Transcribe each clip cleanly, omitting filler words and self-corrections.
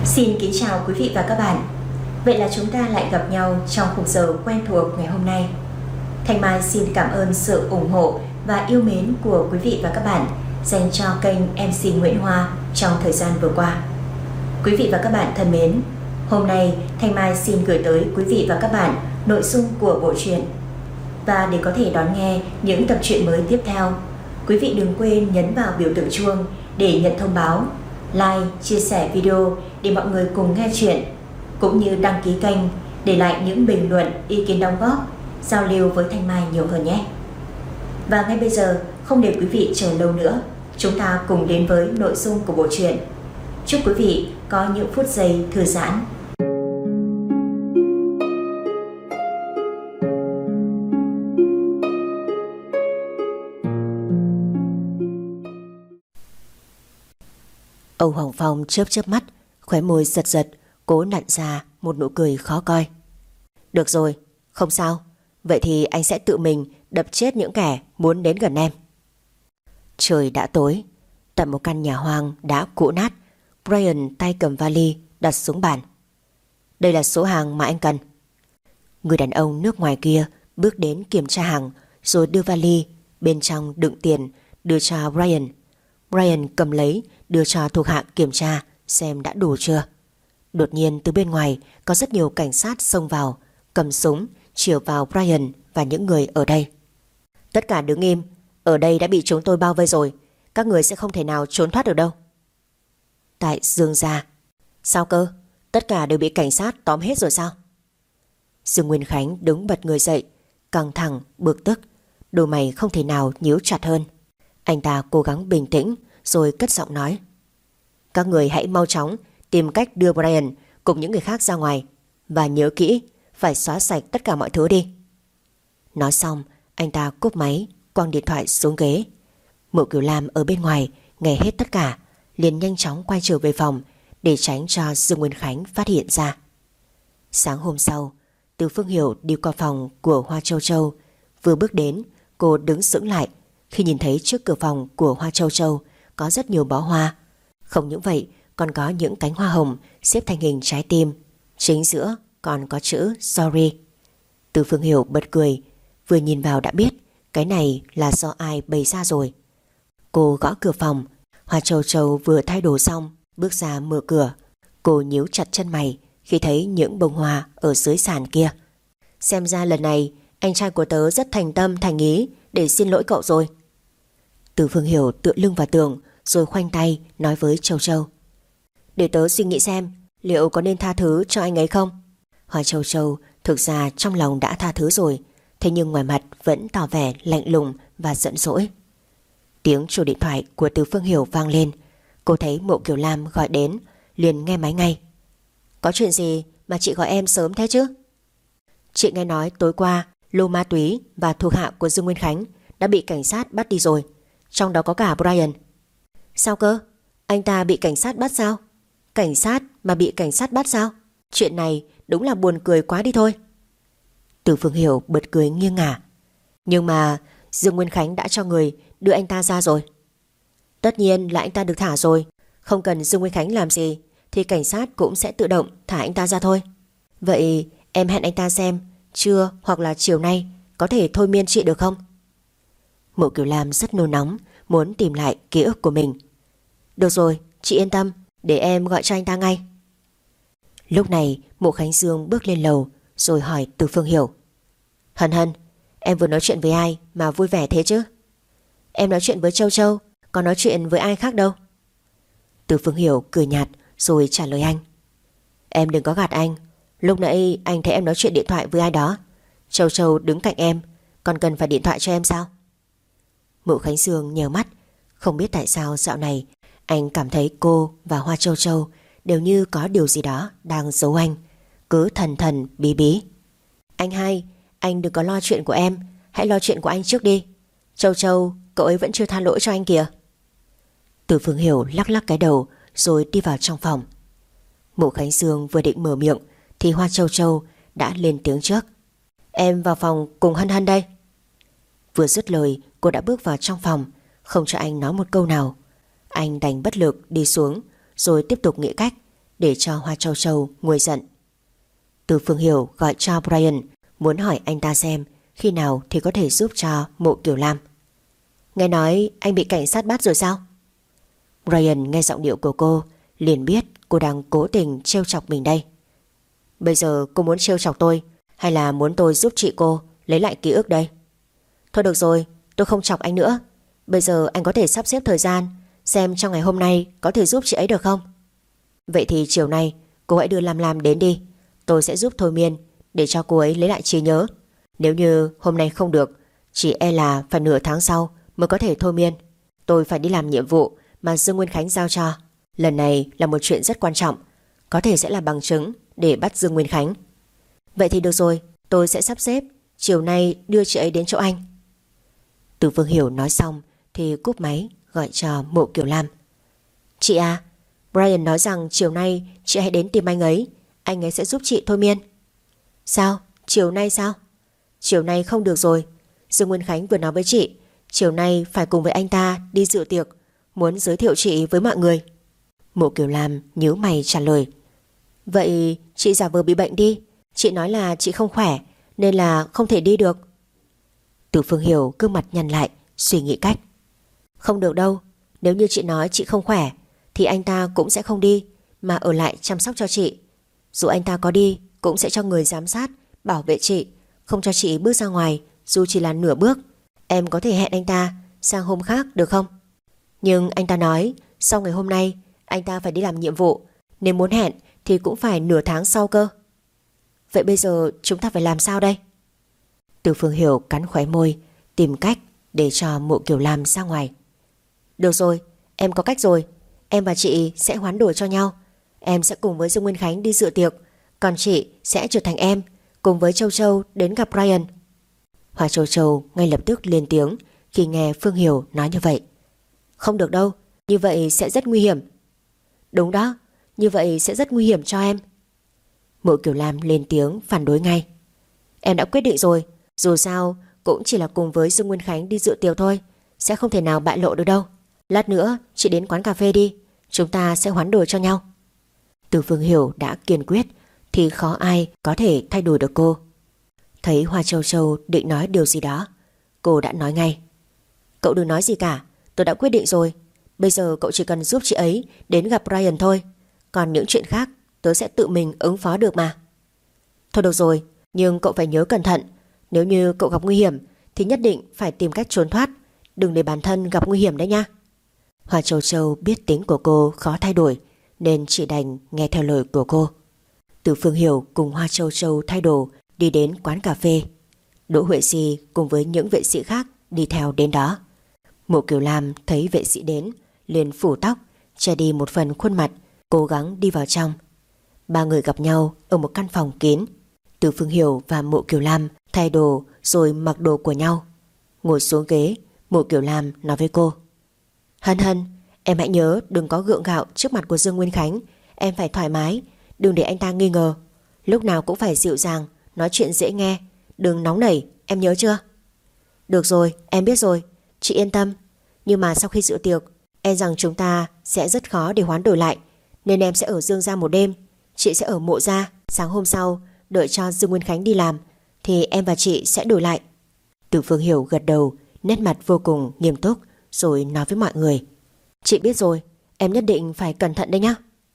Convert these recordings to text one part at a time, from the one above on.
Xin kính chào quý vị và các bạn. Vậy là chúng ta lại gặp nhau trong khung giờ quen thuộc ngày hôm nay. Thanh Mai xin cảm ơn sự ủng hộ và yêu mến của quý vị và các bạn dành cho kênh MC Nguyễn Hoa trong thời gian vừa qua. Quý vị và các bạn thân mến, hôm nay Thanh Mai xin gửi tới quý vị và các bạn nội dung của bộ truyện. Và để có thể đón nghe những tập truyện mới tiếp theo, quý vị đừng quên nhấn vào biểu tượng chuông để nhận thông báo, like, chia sẻ video để mọi người cùng nghe chuyện, cũng như đăng ký kênh, để lại những bình luận, ý kiến đóng góp, giao lưu với Thanh Mai nhiều hơn nhé. Và ngay bây giờ, không để quý vị chờ lâu nữa, chúng ta cùng đến với nội dung của bộ truyện. Chúc quý vị có những phút giây thư giãn. Âu Hoàng Phong chớp chớp mắt, khóe môi giật giật, cố nặn ra một nụ cười khó coi. Được rồi, không sao. Vậy thì anh sẽ tự mình đập chết những kẻ muốn đến gần em. Trời đã tối. Tại một căn nhà hoang đã cũ nát, Brian tay cầm vali đặt xuống bàn. Đây là số hàng mà anh cần. Người đàn ông nước ngoài kia bước đến kiểm tra hàng, rồi đưa vali bên trong đựng tiền đưa cho Brian. Brian cầm lấy, đưa cho thuộc hạ kiểm tra xem đã đủ chưa. Đột nhiên từ bên ngoài có rất nhiều cảnh sát xông vào, cầm súng chiều vào Brian và những người ở đây. Tất cả đứng im, ở đây đã bị chúng tôi bao vây rồi, các người sẽ không thể nào trốn thoát được đâu. Tại Dương gia. Sao cơ? Tất cả đều bị cảnh sát tóm hết rồi sao? Dương Nguyên Khánh đứng bật người dậy, căng thẳng, bực tức, đôi mày không thể nào nhíu chặt hơn. Anh ta cố gắng bình tĩnh rồi cất giọng nói: các người hãy mau chóng tìm cách đưa Brian cùng những người khác ra ngoài, và nhớ kỹ, phải xóa sạch tất cả mọi thứ đi. Nói xong, anh ta cúp máy, quăng điện thoại xuống ghế. Mộ Kiều Lam ở bên ngoài nghe hết tất cả, liền nhanh chóng quay trở về phòng để tránh cho Dương Nguyên Khánh phát hiện ra. Sáng hôm sau, Từ Phương Hiểu đi qua phòng của Hoa Châu Châu. Vừa bước đến, cô đứng sững lại khi nhìn thấy trước cửa phòng của Hoa Châu Châu có rất nhiều bó hoa. Không những vậy, còn có những cánh hoa hồng xếp thành hình trái tim, chính giữa còn có chữ sorry. Từ Phương Hiểu bật cười, vừa nhìn vào đã biết cái này là do ai bày ra rồi. Cô gõ cửa phòng. Hoa Châu Châu vừa thay đồ xong bước ra mở cửa. Cô nhíu chặt chân mày khi thấy những bông hoa ở dưới sàn kia. Xem ra lần này anh trai của tớ rất thành tâm thành ý để xin lỗi cậu rồi. Từ Phương Hiểu tựa lưng vào tường rồi khoanh tay nói với Châu Châu: để tớ suy nghĩ xem liệu có nên tha thứ cho anh ấy không. Hoa Châu Châu thực ra trong lòng đã tha thứ rồi, thế nhưng ngoài mặt vẫn tỏ vẻ lạnh lùng và giận dỗi. Tiếng chuông điện thoại của Từ Phương Hiểu vang lên. Cô thấy Mộ Kiều Lam gọi đến, liền nghe máy ngay. Có chuyện gì mà chị gọi em sớm thế chứ? Chị nghe nói tối qua lô ma túy và thuộc hạ của Dương Nguyên Khánh đã bị cảnh sát bắt đi rồi, trong đó có cả Brian. Sao cơ? Anh ta bị cảnh sát bắt sao? Cảnh sát mà bị cảnh sát bắt sao? Chuyện này đúng là buồn cười quá đi thôi. Từ Phương Hiểu bật cười nghiêng ngả. Nhưng mà Dương Nguyên Khánh đã cho người đưa anh ta ra rồi. Tất nhiên là anh ta được thả rồi. Không cần Dương Nguyên Khánh làm gì thì cảnh sát cũng sẽ tự động thả anh ta ra thôi. Vậy em hẹn anh ta xem trưa hoặc là chiều nay có thể thôi miên chị được không? Mộ Kiều Lam rất nôn nóng, muốn tìm lại ký ức của mình. Được rồi, chị yên tâm, để em gọi cho anh ta ngay. Lúc này Mộ Khánh Dương bước lên lầu rồi hỏi Từ Phương Hiểu: Hân Hân, em vừa nói chuyện với ai mà vui vẻ thế chứ? Em nói chuyện với Châu Châu, còn nói chuyện với ai khác đâu. Từ Phương Hiểu cười nhạt rồi trả lời anh: Em đừng có gạt anh. Lúc nãy anh thấy em nói chuyện điện thoại với ai đó. Châu Châu đứng cạnh em, còn cần phải điện thoại cho em sao? Mộ Khánh Dương nhớ mắt. Không biết tại sao dạo này anh cảm thấy cô và Hoa Châu Châu đều như có điều gì đó đang giấu anh, cứ thần thần bí bí. Anh hai, anh đừng có lo chuyện của em, hãy lo chuyện của anh trước đi. Châu Châu, cậu ấy vẫn chưa tha lỗi cho anh kìa. Từ Phương Hiểu lắc lắc cái đầu rồi đi vào trong phòng. Mộ Khánh Dương vừa định mở miệng thì Hoa Châu Châu đã lên tiếng trước: Em vào phòng cùng Hân Hân đây. Vừa dứt lời, cô đã bước vào trong phòng, không cho anh nói một câu nào. Anh đành bất lực đi xuống rồi tiếp tục nghĩ cách để cho Hoa Châu Châu nguôi giận. Từ Phương Hiểu gọi cho Brian, muốn hỏi anh ta xem khi nào thì có thể giúp cho Mộ Kiều Lam. Nghe nói anh bị cảnh sát bắt rồi sao? Brian nghe giọng điệu của cô liền biết cô đang cố tình trêu chọc mình đây. Bây giờ cô muốn trêu chọc tôi hay là muốn tôi giúp chị cô lấy lại ký ức đây? Thôi được rồi, tôi không chọc anh nữa. Bây giờ anh có thể sắp xếp thời gian xem trong ngày hôm nay có thể giúp chị ấy được không? Vậy thì chiều nay cô hãy đưa Lam đến đi. Tôi sẽ giúp thôi miên để cho cô ấy lấy lại trí nhớ. Nếu như hôm nay không được, chỉ e là phải nửa tháng sau mới có thể thôi miên. Tôi phải đi làm nhiệm vụ mà Dương Nguyên Khánh giao cho. Lần này là một chuyện rất quan trọng, có thể sẽ là bằng chứng để bắt Dương Nguyên Khánh. Vậy thì được rồi, tôi sẽ sắp xếp chiều nay đưa chị ấy đến chỗ anh. Từ Phương Hiểu nói xong thì cúp máy gọi cho Mộ Kiều Lam. Chị à, Brian nói rằng chiều nay chị hãy đến tìm anh ấy sẽ giúp chị thôi miên. Sao? Chiều nay sao? Chiều nay không được rồi. Dương Nguyên Khánh vừa nói với chị chiều nay phải cùng với anh ta đi dự tiệc, muốn giới thiệu chị với mọi người. Mộ Kiều Lam nhíu mày trả lời. Vậy chị giả vờ bị bệnh đi. Chị nói là chị không khỏe nên là không thể đi được. Từ Phương Hiểu gương mặt nhăn lại, suy nghĩ cách. Không được đâu. Nếu như chị nói chị không khỏe thì anh ta cũng sẽ không đi mà ở lại chăm sóc cho chị. Dù anh ta có đi cũng sẽ cho người giám sát, bảo vệ chị, không cho chị bước ra ngoài dù chỉ là nửa bước. Em có thể hẹn anh ta sang hôm khác được không? Nhưng anh ta nói sau ngày hôm nay anh ta phải đi làm nhiệm vụ, nếu muốn hẹn thì cũng phải nửa tháng sau cơ. Vậy bây giờ chúng ta phải làm sao đây? Từ Phương Hiểu cắn khóe môi, tìm cách để cho Mộ Kiều Lam ra ngoài. Được rồi, em có cách rồi. Em và chị sẽ hoán đổi cho nhau. Em sẽ cùng với Dương Nguyên Khánh đi dự tiệc, còn chị sẽ trở thành em, cùng với Châu Châu đến gặp Brian. Hoa Châu Châu ngay lập tức lên tiếng khi nghe Phương Hiểu nói như vậy. Không được đâu, như vậy sẽ rất nguy hiểm. Đúng đó, như vậy sẽ rất nguy hiểm cho em. Mộ Kiều Lam lên tiếng phản đối ngay. Em đã quyết định rồi, dù sao cũng chỉ là cùng với Dương Nguyên Khánh đi dự tiệc thôi, sẽ không thể nào bại lộ được đâu. Lát nữa chị đến quán cà phê đi, chúng ta sẽ hoán đổi cho nhau. Từ Phương Hiểu đã kiên quyết thì khó ai có thể thay đổi được cô. Thấy Hoa Châu Châu định nói điều gì đó, cô đã nói ngay. Cậu đừng nói gì cả, tôi đã quyết định rồi. Bây giờ cậu chỉ cần giúp chị ấy đến gặp Brian thôi, còn những chuyện khác tớ sẽ tự mình ứng phó được mà. Thôi được rồi, nhưng cậu phải nhớ cẩn thận. Nếu như cậu gặp nguy hiểm thì nhất định phải tìm cách trốn thoát, đừng để bản thân gặp nguy hiểm đấy nha. Hoa Châu Châu biết tính của cô khó thay đổi nên chỉ đành nghe theo lời của cô. Từ Phương Hiểu cùng Hoa Châu Châu thay đồ đi đến quán cà phê. Đỗ Huệ Sĩ cùng với những vệ sĩ khác đi theo đến đó. Mộ Kiều Lam thấy vệ sĩ đến liền phủ tóc, che đi một phần khuôn mặt, cố gắng đi vào trong. Ba người gặp nhau ở một căn phòng kín. Từ Phương Hiểu và Mộ Kiều Lam thay đồ rồi mặc đồ của nhau. Ngồi xuống ghế, Mộ Kiều Lam nói với cô. Hân Hân, em hãy nhớ đừng có gượng gạo trước mặt của Dương Nguyên Khánh. Em phải thoải mái, đừng để anh ta nghi ngờ. Lúc nào cũng phải dịu dàng, nói chuyện dễ nghe, đừng nóng nảy, em nhớ chưa? Được rồi, em biết rồi, chị yên tâm. Nhưng mà sau khi dự tiệc, em rằng chúng ta sẽ rất khó để hoán đổi lại, nên em sẽ ở Dương gia một đêm, chị sẽ ở Mộ gia. Sáng hôm sau đợi cho Dương Nguyên Khánh đi làm thì em và chị sẽ đổi lại. Từ Phương Hiểu gật đầu, nét mặt vô cùng nghiêm túc, rồi nói với mọi người. Chị biết rồi, em nhất định phải cẩn thận đấy nhá.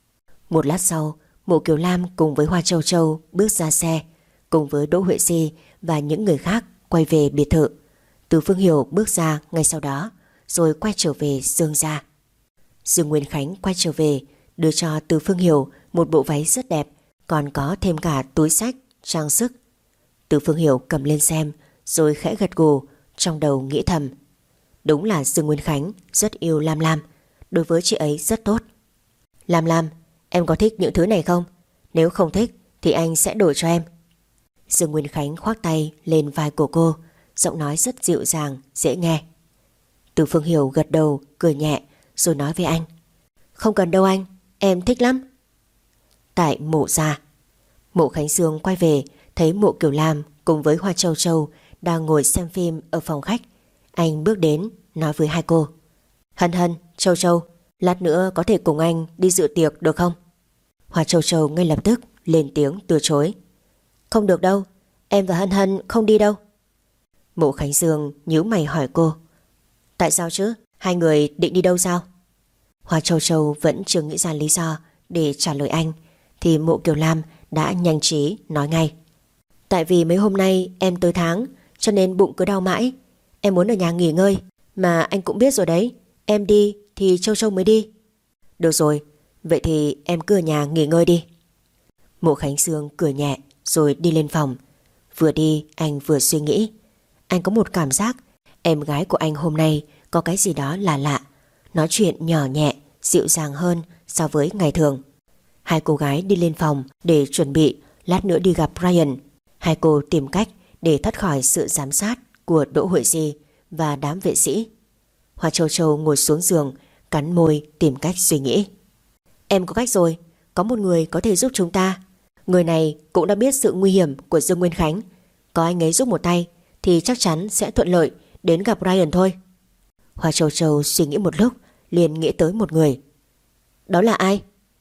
Một lát sau, Mộ Kiều Lam cùng với Hoa Châu Châu bước ra xe, cùng với Đỗ Huệ Sĩ và những người khác quay về biệt thự. Từ Phương Hiểu bước ra ngay sau đó, rồi quay trở về Dương gia. Dương Nguyên Khánh quay trở về, đưa cho Từ Phương Hiểu một bộ váy rất đẹp, còn có thêm cả túi xách, trang sức. Từ Phương Hiểu cầm lên xem, rồi khẽ gật gù, trong đầu nghĩ thầm. Đúng là Dương Nguyên Khánh rất yêu Lam Lam, đối với chị ấy rất tốt. Lam Lam, em có thích những thứ này không? Nếu không thích thì anh sẽ đổi cho em. Dương Nguyên Khánh khoác tay lên vai của cô, giọng nói rất dịu dàng, dễ nghe. Từ Phương Hiểu gật đầu, cười nhẹ, rồi nói với anh. Không cần đâu anh, em thích lắm. Tại Mộ gia, Mộ Khánh Dương quay về, thấy Mộ Kiều Lam cùng với Hoa Châu Châu đang ngồi xem phim ở phòng khách. Anh bước đến, nói với hai cô. Hân Hân, Châu Châu, lát nữa có thể cùng anh đi dự tiệc được không? Hoa Châu Châu ngay lập tức lên tiếng từ chối. Không được đâu, em và Hân Hân không đi đâu. Mộ Khánh Dương nhíu mày hỏi cô. Tại sao chứ? Hai người định đi đâu sao? Hoa Châu Châu vẫn chưa nghĩ ra lý do để trả lời anh, thì Mộ Kiều Lam đã nhanh trí nói ngay. Tại vì mấy hôm nay em tới tháng, cho nên bụng cứ đau mãi. Em muốn ở nhà nghỉ ngơi. Mà anh cũng biết rồi đấy, em đi thì Châu Châu mới đi. Được rồi, vậy thì em cứ ở nhà nghỉ ngơi đi. Mộ Khánh Dương cười nhẹ rồi đi lên phòng. Vừa đi anh vừa suy nghĩ. Anh có một cảm giác em gái của anh hôm nay có cái gì đó là lạ. Nói chuyện nhỏ nhẹ, dịu dàng hơn so với ngày thường. Hai cô gái đi lên phòng để chuẩn bị lát nữa đi gặp Brian. Hai cô tìm cách để thoát khỏi sự giám sát của Đỗ Huệ Di và đám vệ sĩ. Hoa Châu Châu ngồi xuống giường, cắn môi tìm cách suy nghĩ. Em có cách rồi, có một người có thể giúp chúng ta. Người này cũng đã biết sự nguy hiểm của Dương Nguyên Khánh. Có anh ấy giúp một tay thì chắc chắn sẽ thuận lợi đến gặp Ryan thôi. Hoa Châu Châu suy nghĩ một lúc, liền nghĩ tới một người. Đó là ai?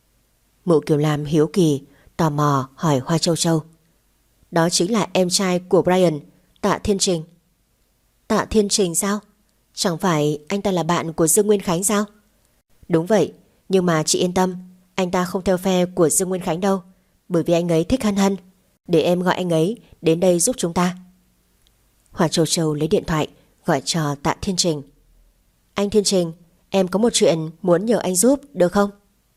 Mộ Kiều Lam hiếu kỳ, tò mò hỏi Hoa Châu Châu. Đó chính là em trai của Brian, Tạ Thiên Trình. Tạ Thiên Trình sao? Chẳng phải anh ta là bạn của Dương Nguyên Khánh sao? Đúng vậy, nhưng mà chị yên tâm, anh ta không theo phe của Dương Nguyên Khánh đâu, bởi vì anh ấy thích Hân Hân. Để em gọi anh ấy đến đây giúp chúng ta. Hoa Châu Châu lấy điện thoại gọi cho Tạ Thiên Trình. Anh Thiên Trình, em có một chuyện muốn nhờ anh giúp được không?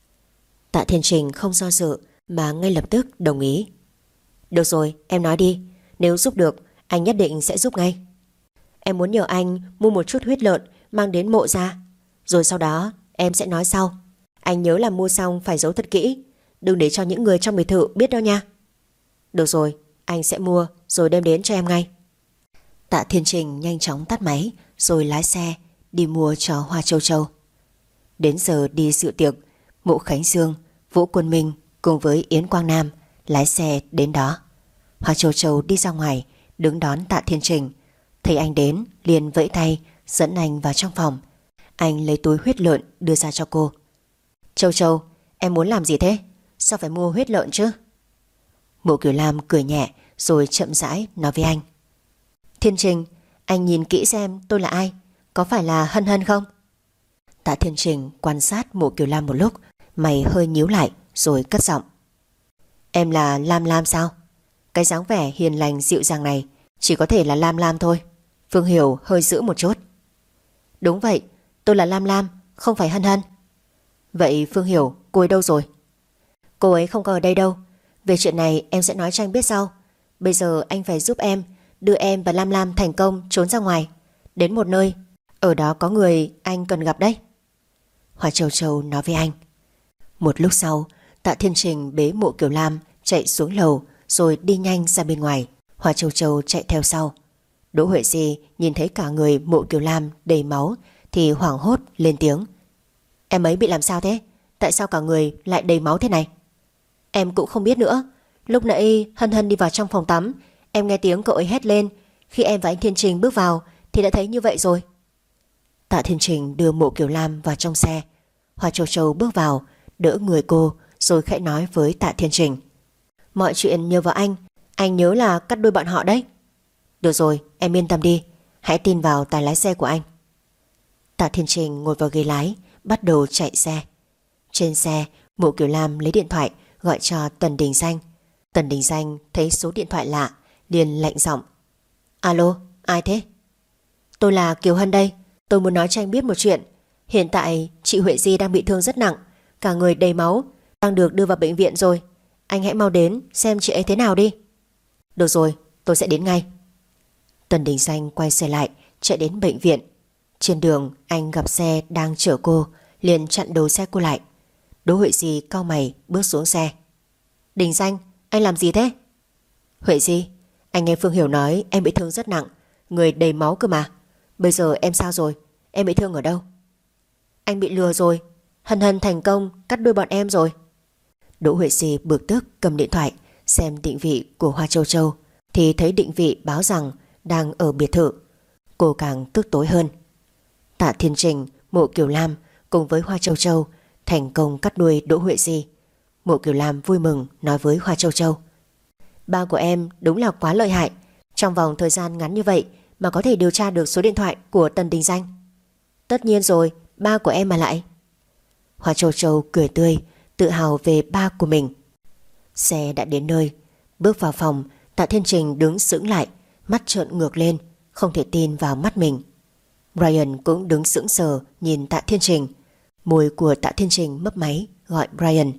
Tạ Thiên Trình không do dự mà ngay lập tức đồng ý. Được rồi, em nói đi. Nếu giúp được, anh nhất định sẽ giúp ngay. Em muốn nhờ anh mua một chút huyết lợn mang đến mộ ra. Rồi sau đó em sẽ nói sau. Anh nhớ là mua xong phải giấu thật kỹ, đừng để cho những người trong biệt thự biết đâu nha. Được rồi, anh sẽ mua rồi đem đến cho em ngay. Tạ Thiên Trình nhanh chóng tắt máy rồi lái xe đi mua cho Hoa Châu Châu. Đến giờ đi dự tiệc, Mộ Khánh Dương, Vũ Quân Minh cùng với Yến Quang Nam lái xe đến đó. Hoa Châu Châu đi ra ngoài đứng đón Tạ Thiên Trình. Thấy anh đến liền vẫy tay dẫn anh vào trong phòng. Anh lấy túi huyết lợn đưa ra cho cô. Châu Châu, em muốn làm gì thế? Sao phải mua huyết lợn chứ? Mộ Kiều Lam cười nhẹ rồi chậm rãi nói với anh. Thiên Trình, anh nhìn kỹ xem tôi là ai, có phải là Hân Hân không? Tạ Thiên Trình quan sát Mộ Kiều Lam một lúc, mày hơi nhíu lại rồi cất giọng. Em là Lam Lam sao? Cái dáng vẻ hiền lành dịu dàng này chỉ có thể là Lam Lam thôi. Phương Hiểu hơi giữ một chút. Đúng vậy, tôi là Lam Lam, không phải Hân Hân. Vậy Phương Hiểu, cô ấy đâu rồi? Cô ấy không có ở đây đâu. Về chuyện này em sẽ nói cho anh biết sau. Bây giờ anh phải giúp em đưa em và Lam Lam thành công trốn ra ngoài, đến một nơi, ở đó có người anh cần gặp đấy. Hoa Châu Châu nói với anh. Một lúc sau, Tạ Thiên Trình bế Mộ Kiều Lam chạy xuống lầu rồi đi nhanh ra bên ngoài. Hoa Châu Châu chạy theo sau. Đỗ Huệ Di nhìn thấy cả người Mộ Kiều Lam đầy máu thì hoảng hốt lên tiếng. Em ấy bị làm sao thế? Tại sao cả người lại đầy máu thế này? Em cũng không biết nữa. Lúc nãy Hân Hân đi vào trong phòng tắm, em nghe tiếng cậu ấy hét lên. Khi em và anh Thiên Trình bước vào thì đã thấy như vậy rồi. Tạ Thiên Trình đưa Mộ Kiều Lam vào trong xe. Hoa Châu Châu bước vào đỡ người cô rồi khẽ nói với Tạ Thiên Trình. Mọi chuyện nhờ vào anh nhớ là cắt đuôi bọn họ đấy. Được rồi, em yên tâm đi, hãy tin vào tài lái xe của anh. Tạ Thiên Trình ngồi vào ghế lái, bắt đầu chạy xe. Trên xe, Mộ Kiều Lam lấy điện thoại gọi cho Tần Đình Danh. Tần Đình Danh thấy số điện thoại lạ liền lạnh giọng. Alo, ai thế? Tôi là Kiều Hân đây. Tôi muốn nói cho anh biết một chuyện. Hiện tại chị Huệ Di đang bị thương rất nặng, cả người đầy máu, đang được đưa vào bệnh viện rồi. Anh hãy mau đến xem chị ấy thế nào đi. Được rồi, tôi sẽ đến ngay. Tần Đình Danh quay xe lại chạy đến bệnh viện. Trên đường anh gặp xe đang chở cô, liền chặn đầu xe cô lại. Đỗ Huệ Di cau mày bước xuống xe. Đình Danh, anh làm gì thế? Huệ Di, anh nghe Phương Hiểu nói em bị thương rất nặng, người đầy máu cơ mà. Bây giờ em sao rồi? Em bị thương ở đâu? Anh bị lừa rồi. Hân Hân thành công cắt đuôi bọn em rồi. Đỗ Huệ Di bực tức cầm điện thoại xem định vị của Hoa Châu Châu thì thấy định vị báo rằng đang ở biệt thự. Cô càng tức tối hơn. Tạ Thiên Trình, Mộ Kiều Lam cùng với Hoa Châu Châu thành công cắt đuôi Đỗ Huệ Di. Mộ Kiều Lam vui mừng nói với Hoa Châu Châu. Ba của em đúng là quá lợi hại. Trong vòng thời gian ngắn như vậy mà có thể điều tra được số điện thoại của Tần Đình Danh. Tất nhiên rồi, ba của em mà lại. Hoa Châu Châu cười tươi, tự hào về ba của mình. Xe đã đến nơi. Bước vào phòng, Tạ Thiên Trình đứng sững lại, mắt trợn ngược lên, không thể tin vào mắt mình. Brian cũng đứng sững sờ nhìn Tạ Thiên Trình. Môi của Tạ Thiên Trình mấp máy gọi Brian.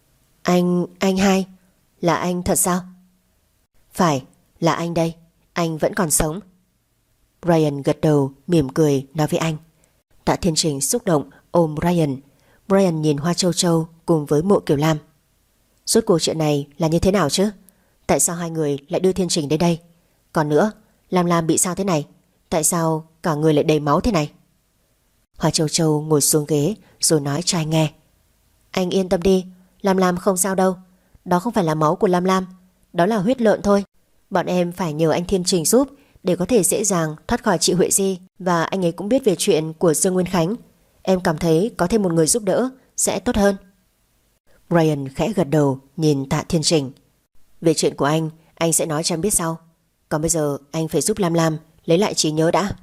Anh hai, là anh thật sao? Phải, là anh đây, anh vẫn còn sống. Brian gật đầu mỉm cười nói với anh. Tạ Thiên Trình xúc động ôm Brian. Brian nhìn Hoa Châu Châu cùng với Mộ Kiều Lam. Rốt cuộc chuyện này là như thế nào chứ? Tại sao hai người lại đưa Thiên Trình đến đây? Còn nữa, Lam Lam bị sao thế này? Tại sao cả người lại đầy máu thế này? Hoa Châu Châu ngồi xuống ghế rồi nói cho anh nghe. Anh yên tâm đi, Lam Lam không sao đâu. Đó không phải là máu của Lam Lam, đó là huyết lợn thôi. Bọn em phải nhờ anh Thiên Trình giúp để có thể dễ dàng thoát khỏi chị Huệ Di. Và anh ấy cũng biết về chuyện của Dương Nguyên Khánh. Em cảm thấy có thêm một người giúp đỡ sẽ tốt hơn. Brian khẽ gật đầu nhìn Tạ Thiên Trình. Về chuyện của anh sẽ nói cho em biết sau. Còn bây giờ anh phải giúp Lam Lam lấy lại trí nhớ đã.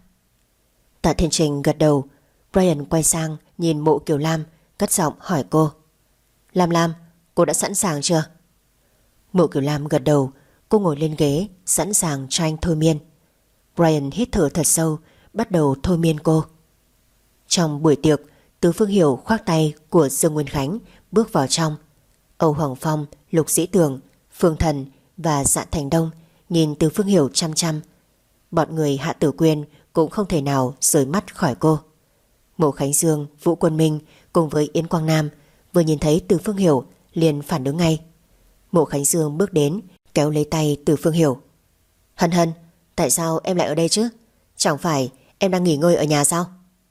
Tạ Thiên Trình gật đầu. Brian quay sang nhìn Mộ Kiều Lam, cất giọng hỏi cô. Lam Lam, cô đã sẵn sàng chưa? Mộ Kiều Lam gật đầu. Cô ngồi lên ghế sẵn sàng cho anh thôi miên. Brian hít thở thật sâu, bắt đầu thôi miên cô. Trong buổi tiệc, Từ Phương Hiểu khoác tay của Dương Nguyên Khánh bước vào trong. Âu Hoàng Phong, Lục Dĩ Tường, Phương Thần và Dạ Thành Đông nhìn Từ Phương Hiểu chăm chăm. Bọn người Hạ Tử Quyên cũng không thể nào rời mắt khỏi cô. Mộ Khánh Dương, Vũ Quân Minh cùng với Yến Quang Nam vừa nhìn thấy Từ Phương Hiểu liền phản ứng ngay. Mộ Khánh Dương bước đến kéo lấy tay Từ Phương Hiểu. Hân Hân, tại sao em lại ở đây chứ? Chẳng phải em đang nghỉ ngơi ở nhà sao?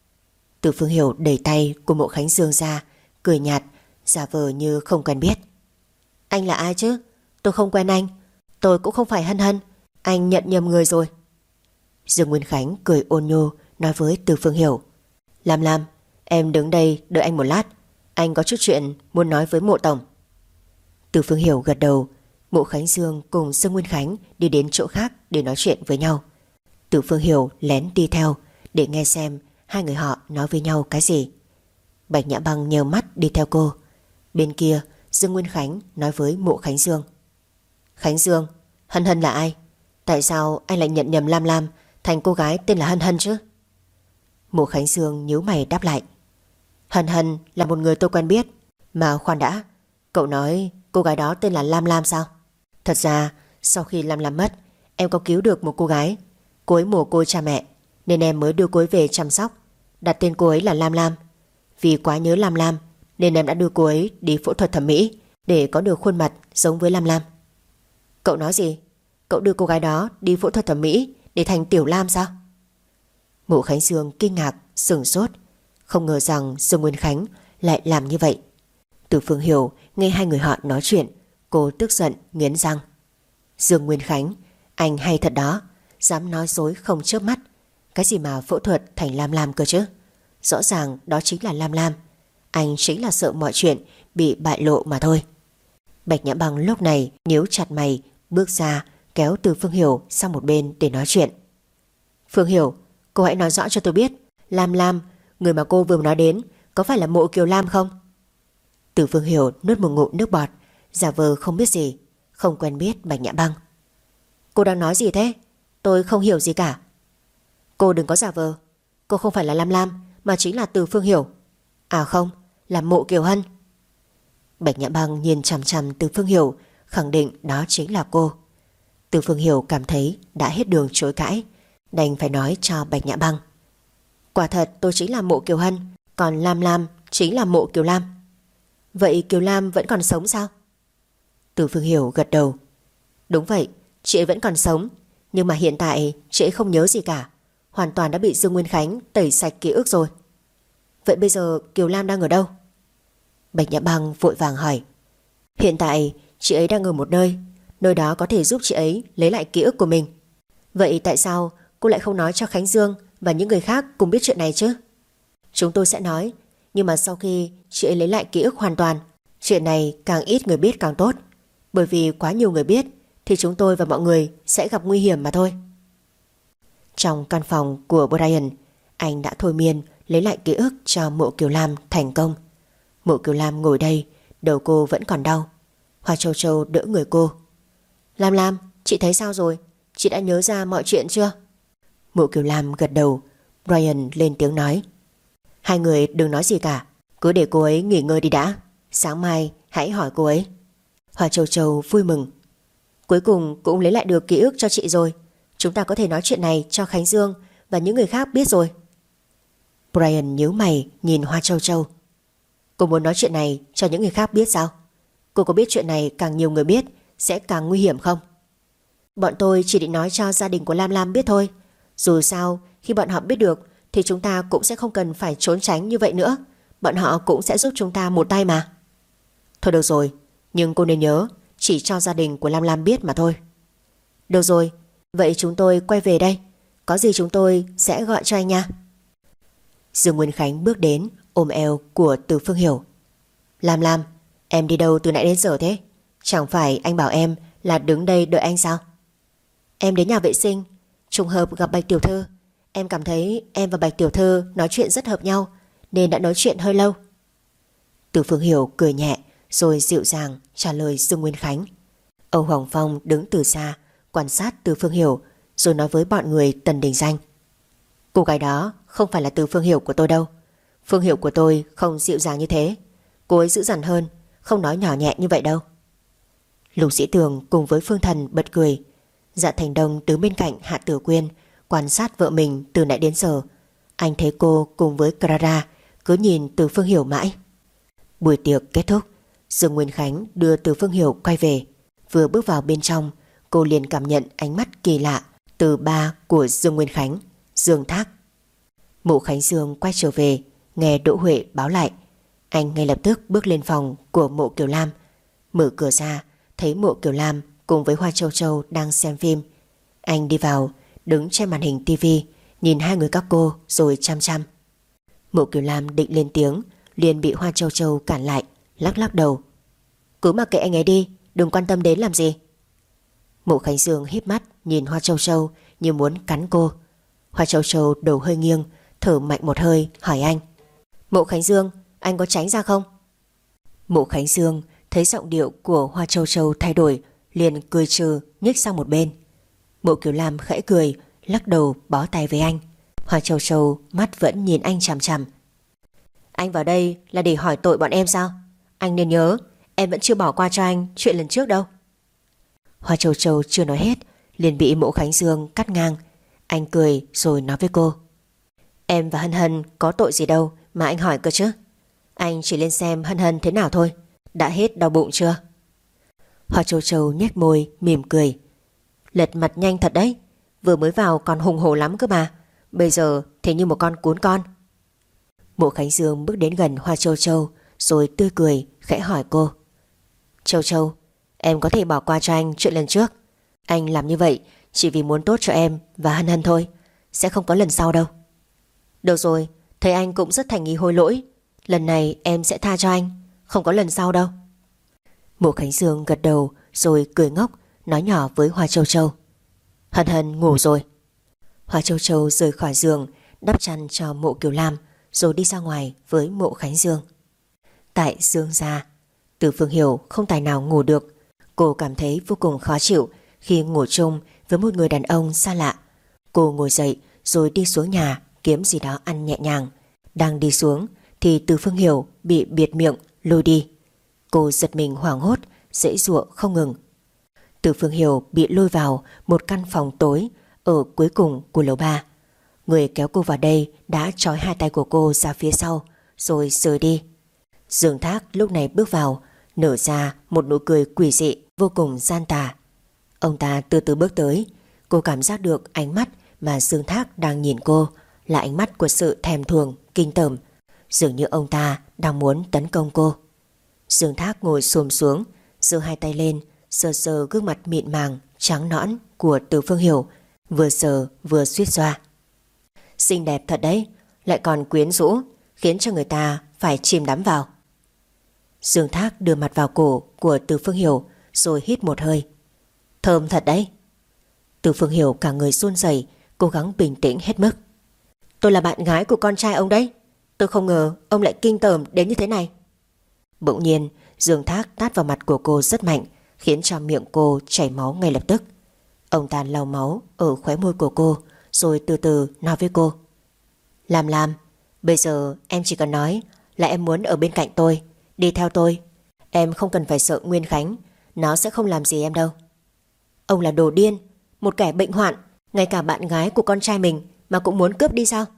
Từ Phương Hiểu đẩy tay của Mộ Khánh Dương ra, cười nhạt, giả vờ như không quen biết. Anh là ai chứ? Tôi không quen anh. Tôi cũng không phải Hân Hân. Anh nhận nhầm người rồi. Dương Nguyên Khánh cười ôn nhô nói với Từ Phương Hiểu. Lam Lam, em đứng đây đợi anh một lát. Anh có chút chuyện muốn nói với Mộ Tổng. Từ Phương Hiểu gật đầu. Mộ Khánh Dương cùng Dương Nguyên Khánh đi đến chỗ khác để nói chuyện với nhau. Từ Phương Hiểu lén đi theo để nghe xem hai người họ nói với nhau cái gì. Bạch Nhã Băng nheo mắt đi theo cô. Bên kia Dương Nguyên Khánh nói với Mộ Khánh Dương. Khánh Dương, Hân Hân là ai? Tại sao anh lại nhận nhầm Lam Lam thành cô gái tên là Hân Hân chứ? Mộ Khánh Dương nhíu mày đáp lại. Hân Hân là một người tôi quen biết. Mà khoan đã, cậu nói cô gái đó tên là Lam Lam sao? Thật ra sau khi Lam Lam mất, em có cứu được một cô gái. Cô ấy mồ côi cha mẹ nên em mới đưa cô ấy về chăm sóc, đặt tên cô ấy là Lam Lam. Vì quá nhớ Lam Lam nên em đã đưa cô ấy đi phẫu thuật thẩm mỹ để có được khuôn mặt giống với Lam Lam. Cậu nói gì? Cậu đưa cô gái đó đi phẫu thuật thẩm mỹ để thành Tiểu Lam sao? Mộ Khánh Dương kinh ngạc, sửng sốt. Không ngờ rằng Dương Nguyên Khánh lại làm như vậy. Từ Phương Hiểu nghe hai người họ nói chuyện, cô tức giận nghiến răng. Dương Nguyên Khánh, anh hay thật đó, dám nói dối không chớp mắt. Cái gì mà phẫu thuật thành Lam Lam cơ chứ? Rõ ràng đó chính là Lam Lam. Anh chính là sợ mọi chuyện bị bại lộ mà thôi. Bạch Nhã Băng lúc này nhíu chặt mày, bước ra kéo Từ Phương Hiểu sang một bên để nói chuyện. Phương Hiểu, cô hãy nói rõ cho tôi biết, Lam Lam, người mà cô vừa nói đến, có phải là Mộ Kiều Lam không? Từ Phương Hiểu nuốt một ngụm nước bọt, giả vờ không biết gì, không quen biết Bạch Nhã Băng. Cô đang nói gì thế? Tôi không hiểu gì cả. Cô đừng có giả vờ. Cô không phải là Lam Lam, mà chính là Từ Phương Hiểu. À không, là Mộ Kiều Hân. Bạch Nhã Băng nhìn chằm chằm Từ Phương Hiểu, khẳng định đó chính là cô. Từ Phương Hiểu cảm thấy đã hết đường chối cãi, đành phải nói cho Bạch Nhã Băng. Quả thật tôi chính là Mộ Kiều Hân, còn Lam Lam chính là Mộ Kiều Lam. Vậy Kiều Lam vẫn còn sống sao? Từ Phương Hiểu gật đầu. Đúng vậy, chị ấy vẫn còn sống, nhưng mà hiện tại chị ấy không nhớ gì cả, hoàn toàn đã bị Dương Nguyên Khánh tẩy sạch ký ức rồi. Vậy bây giờ Kiều Lam đang ở đâu? Bạch Nhã Băng vội vàng hỏi. Hiện tại chị ấy đang ở một nơi, nơi đó có thể giúp chị ấy lấy lại ký ức của mình. Vậy tại sao cô lại không nói cho Khánh Dương và những người khác cùng biết chuyện này chứ? Chúng tôi sẽ nói, nhưng mà sau khi chị ấy lấy lại ký ức hoàn toàn, Chuyện này càng ít người biết càng tốt, bởi vì quá nhiều người biết thì chúng tôi và mọi người sẽ gặp nguy hiểm mà thôi. Trong căn phòng của Brian, anh đã thôi miên lấy lại ký ức cho Mộ Kiều Lam thành công. Mộ Kiều Lam ngồi đây, đầu cô vẫn còn đau. Hoa Châu Châu đỡ người cô. Lam Lam, chị thấy sao rồi? Chị đã nhớ ra mọi chuyện chưa? Mộ Kiều Lam gật đầu. Brian lên tiếng nói. Hai người đừng nói gì cả, cứ để cô ấy nghỉ ngơi đi đã. Sáng mai hãy hỏi cô ấy. Hoa Châu Châu vui mừng. Cuối cùng cũng lấy lại được ký ức cho chị rồi. Chúng ta có thể nói chuyện này cho Khánh Dương và những người khác biết rồi. Brian nhíu mày nhìn Hoa Châu Châu. Cô muốn nói chuyện này cho những người khác biết sao? Cô có biết chuyện này càng nhiều người biết sẽ càng nguy hiểm không? Bọn tôi chỉ định nói cho gia đình của Lam Lam biết thôi. Dù sao khi bọn họ biết được thì chúng ta cũng sẽ không cần phải trốn tránh như vậy nữa. Bọn họ cũng sẽ giúp chúng ta một tay mà. Thôi được rồi, nhưng cô nên nhớ chỉ cho gia đình của Lam Lam biết mà thôi. Được rồi, vậy chúng tôi quay về đây. Có gì chúng tôi sẽ gọi cho anh nha. Dương Nguyên Khánh bước đến ôm eo của Từ Phương Hiểu. Lam Lam, em đi đâu từ nãy đến giờ thế? Chẳng phải anh bảo em là đứng đây đợi anh sao? Em đến nhà vệ sinh, trùng hợp gặp Bạch Tiểu Thư. Em cảm thấy em và Bạch Tiểu Thư nói chuyện rất hợp nhau, nên đã nói chuyện hơi lâu. Từ Phương Hiểu cười nhẹ rồi dịu dàng trả lời Dương Nguyên Khánh. Âu Hoàng Phong đứng từ xa quan sát Từ Phương Hiểu rồi nói với bọn người Tần Đình Danh. Cô gái đó không phải là Từ Phương Hiểu của tôi đâu. Phương Hiểu của tôi không dịu dàng như thế. Cô ấy dữ dằn hơn, không nói nhỏ nhẹ như vậy đâu. Lục Sĩ Tường cùng với Phương Thần bật cười. Dạ Thành Đông đứng bên cạnh Hạ Tử Quyên quan sát vợ mình từ nãy đến giờ. Anh thấy cô cùng với Clara cứ nhìn Từ Phương Hiểu mãi. Buổi tiệc kết thúc, Dương Nguyên Khánh đưa Từ Phương Hiểu quay về. Vừa bước vào bên trong, cô liền cảm nhận ánh mắt kỳ lạ từ ba của Dương Nguyên Khánh, Dương Thác. Mộ Khánh Dương quay trở về, nghe Đỗ Huệ báo lại. Anh ngay lập tức bước lên phòng của Mộ Kiều Lam. Mở cửa ra, thấy Mộ Kiều Lam cùng với Hoa Châu Châu đang xem phim. Anh đi vào, đứng trên màn hình tivi, nhìn hai người các cô rồi chăm chăm. Mộ Kiều Lam định lên tiếng, liền bị Hoa Châu Châu cản lại, lắc lắc đầu. Cứ mặc kệ anh ấy đi, đừng quan tâm đến làm gì. Mộ Khánh Dương híp mắt nhìn Hoa Châu Châu như muốn cắn cô. Hoa Châu Châu đầu hơi nghiêng, thở mạnh một hơi hỏi anh. Mộ Khánh Dương, anh có tránh ra không? Mộ Khánh Dương thấy giọng điệu của Hoa Châu Châu thay đổi, liền cười trừ nhích sang một bên. Mộ Kiều Lam khẽ cười, lắc đầu bó tay với anh. Hoa Châu Châu mắt vẫn nhìn anh chằm chằm. Anh vào đây là để hỏi tội bọn em sao? Anh nên nhớ em vẫn chưa bỏ qua cho anh chuyện lần trước đâu. Hoa Châu Châu chưa nói hết liền bị Mộ Khánh Dương cắt ngang. Anh cười rồi nói với cô. Em và Hân Hân có tội gì đâu mà anh hỏi cơ chứ. Anh chỉ lên xem Hân Hân thế nào thôi. Đã hết đau bụng chưa? Hoa Châu Châu nhếch môi mỉm cười. Lật mặt nhanh thật đấy. Vừa mới vào còn hùng hổ lắm cơ mà. Bây giờ thì như một con cún con. Mộ Khánh Dương bước đến gần Hoa Châu Châu rồi tươi cười khẽ hỏi cô. Châu Châu, em có thể bỏ qua cho anh chuyện lần trước. Anh làm như vậy chỉ vì muốn tốt cho em và Hân Hân thôi. Sẽ không có lần sau đâu. Được rồi, thấy anh cũng rất thành ý hối lỗi. Lần này em sẽ tha cho anh. Không có lần sau đâu. Mộ Khánh Dương gật đầu rồi cười ngốc, nói nhỏ với Hoa Châu Châu. Hân Hân ngủ rồi. Hoa Châu Châu rời khỏi giường, đắp chăn cho Mộ Kiều Lam rồi đi ra ngoài với Mộ Khánh Dương. Tại Dương gia, Từ Phương Hiểu không tài nào ngủ được. Cô cảm thấy vô cùng khó chịu khi ngủ chung với một người đàn ông xa lạ. Cô ngồi dậy rồi đi xuống nhà kiếm gì đó ăn nhẹ nhàng. Đang đi xuống thì Từ Phương Hiểu bị bịt miệng lôi đi. Cô giật mình hoảng hốt, giãy giụa không ngừng. Từ Phương Hiểu bị lôi vào một căn phòng tối ở cuối cùng của lầu 3. Người kéo cô vào đây đã trói hai tay của cô ra phía sau rồi rời đi. Dương Thác lúc này bước vào, nở ra một nụ cười quỷ dị vô cùng gian tà. Ông ta từ từ bước tới. Cô cảm giác được ánh mắt mà Dương Thác đang nhìn cô là ánh mắt của sự thèm thuồng, kinh tởm. Dường như ông ta đang muốn tấn công cô. Dương Thác ngồi xổm xuống, giơ hai tay lên, sờ sờ gương mặt mịn màng trắng nõn của Từ Phương Hiểu, vừa sờ vừa suýt xoa. Xinh đẹp thật đấy, lại còn quyến rũ, khiến cho người ta phải chìm đắm vào. Dương Thác đưa mặt vào cổ của Từ Phương Hiểu rồi hít một hơi. Thơm thật đấy. Từ Phương Hiểu cả người run rẩy, cố gắng bình tĩnh hết mức. Tôi là bạn gái của con trai ông đấy. Tôi không ngờ ông lại kinh tởm đến như thế này. Bỗng nhiên Dương Thác tát vào mặt của cô rất mạnh, khiến cho miệng cô chảy máu ngay lập tức. Ông ta lau máu ở khóe môi của cô, rồi từ từ nói với cô. Lam, bây giờ em chỉ cần nói là em muốn ở bên cạnh tôi, đi theo tôi. Em không cần phải sợ Nguyên Khánh, nó sẽ không làm gì em đâu. Ông là đồ điên, một kẻ bệnh hoạn, ngay cả bạn gái của con trai mình mà cũng muốn cướp đi sao?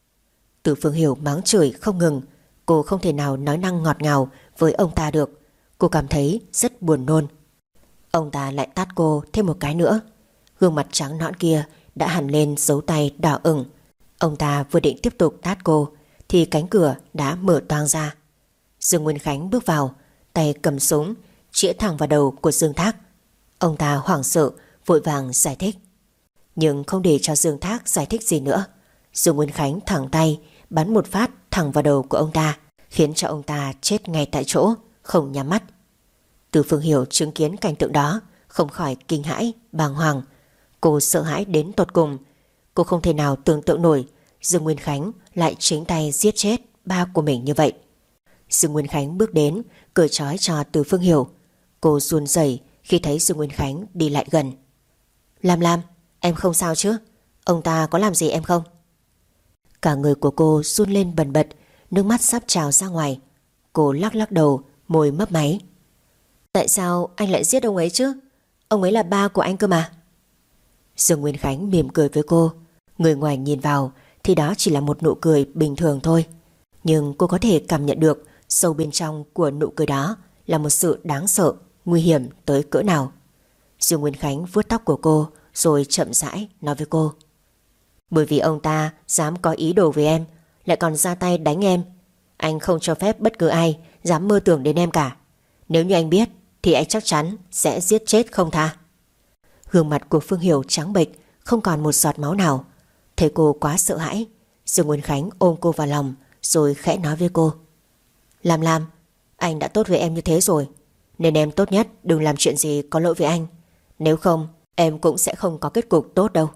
Từ Phương Hiểu mắng chửi không ngừng. Cô không thể nào nói năng ngọt ngào với ông ta được. Cô cảm thấy rất buồn nôn. Ông ta lại tát cô thêm một cái nữa. Gương mặt trắng nõn kia đã hằn lên dấu tay đỏ ửng. Ông ta vừa định tiếp tục tát cô thì cánh cửa đã mở toang ra. Dương Nguyên Khánh bước vào, tay cầm súng chĩa thẳng vào đầu của Dương Thác. Ông ta hoảng sợ vội vàng giải thích. Nhưng không để cho Dương Thác giải thích gì nữa, Dương Nguyên Khánh thẳng tay bắn một phát thẳng vào đầu của ông ta, khiến cho ông ta chết ngay tại chỗ, không nhắm mắt. Từ Phương Hiểu chứng kiến cảnh tượng đó không khỏi kinh hãi, bàng hoàng. Cô sợ hãi đến tột cùng. Cô không thể nào tưởng tượng nổi Dương Nguyên Khánh lại chính tay giết chết ba của mình như vậy. Dương Nguyên Khánh bước đến cởi trói cho Từ Phương Hiểu. Cô run rẩy khi thấy Dương Nguyên Khánh đi lại gần. Lam, em không sao chứ? Ông ta có làm gì em không? Cả người của cô run lên bần bật, nước mắt sắp trào ra ngoài. Cô lắc đầu, môi mấp máy. Tại sao anh lại giết ông ấy chứ? Ông ấy là ba của anh cơ mà. Dương Nguyên Khánh mỉm cười với cô. Người ngoài nhìn vào thì đó chỉ là một nụ cười bình thường thôi, nhưng cô có thể cảm nhận được sâu bên trong của nụ cười đó là một sự đáng sợ, nguy hiểm tới cỡ nào. Dương Nguyên Khánh vuốt tóc của cô rồi chậm rãi nói với cô. Bởi vì ông ta dám có ý đồ với em, lại còn ra tay đánh em. Anh không cho phép bất cứ ai dám mơ tưởng đến em cả. Nếu như anh biết thì anh chắc chắn sẽ giết chết không tha. Gương mặt của Phương Hiểu trắng bệch, không còn một giọt máu nào. Thấy cô quá sợ hãi, Dương Nguyên Khánh ôm cô vào lòng rồi khẽ nói với cô. Lam, anh đã tốt với em như thế rồi, nên em tốt nhất đừng làm chuyện gì có lỗi với anh. Nếu không em cũng sẽ không có kết cục tốt đâu.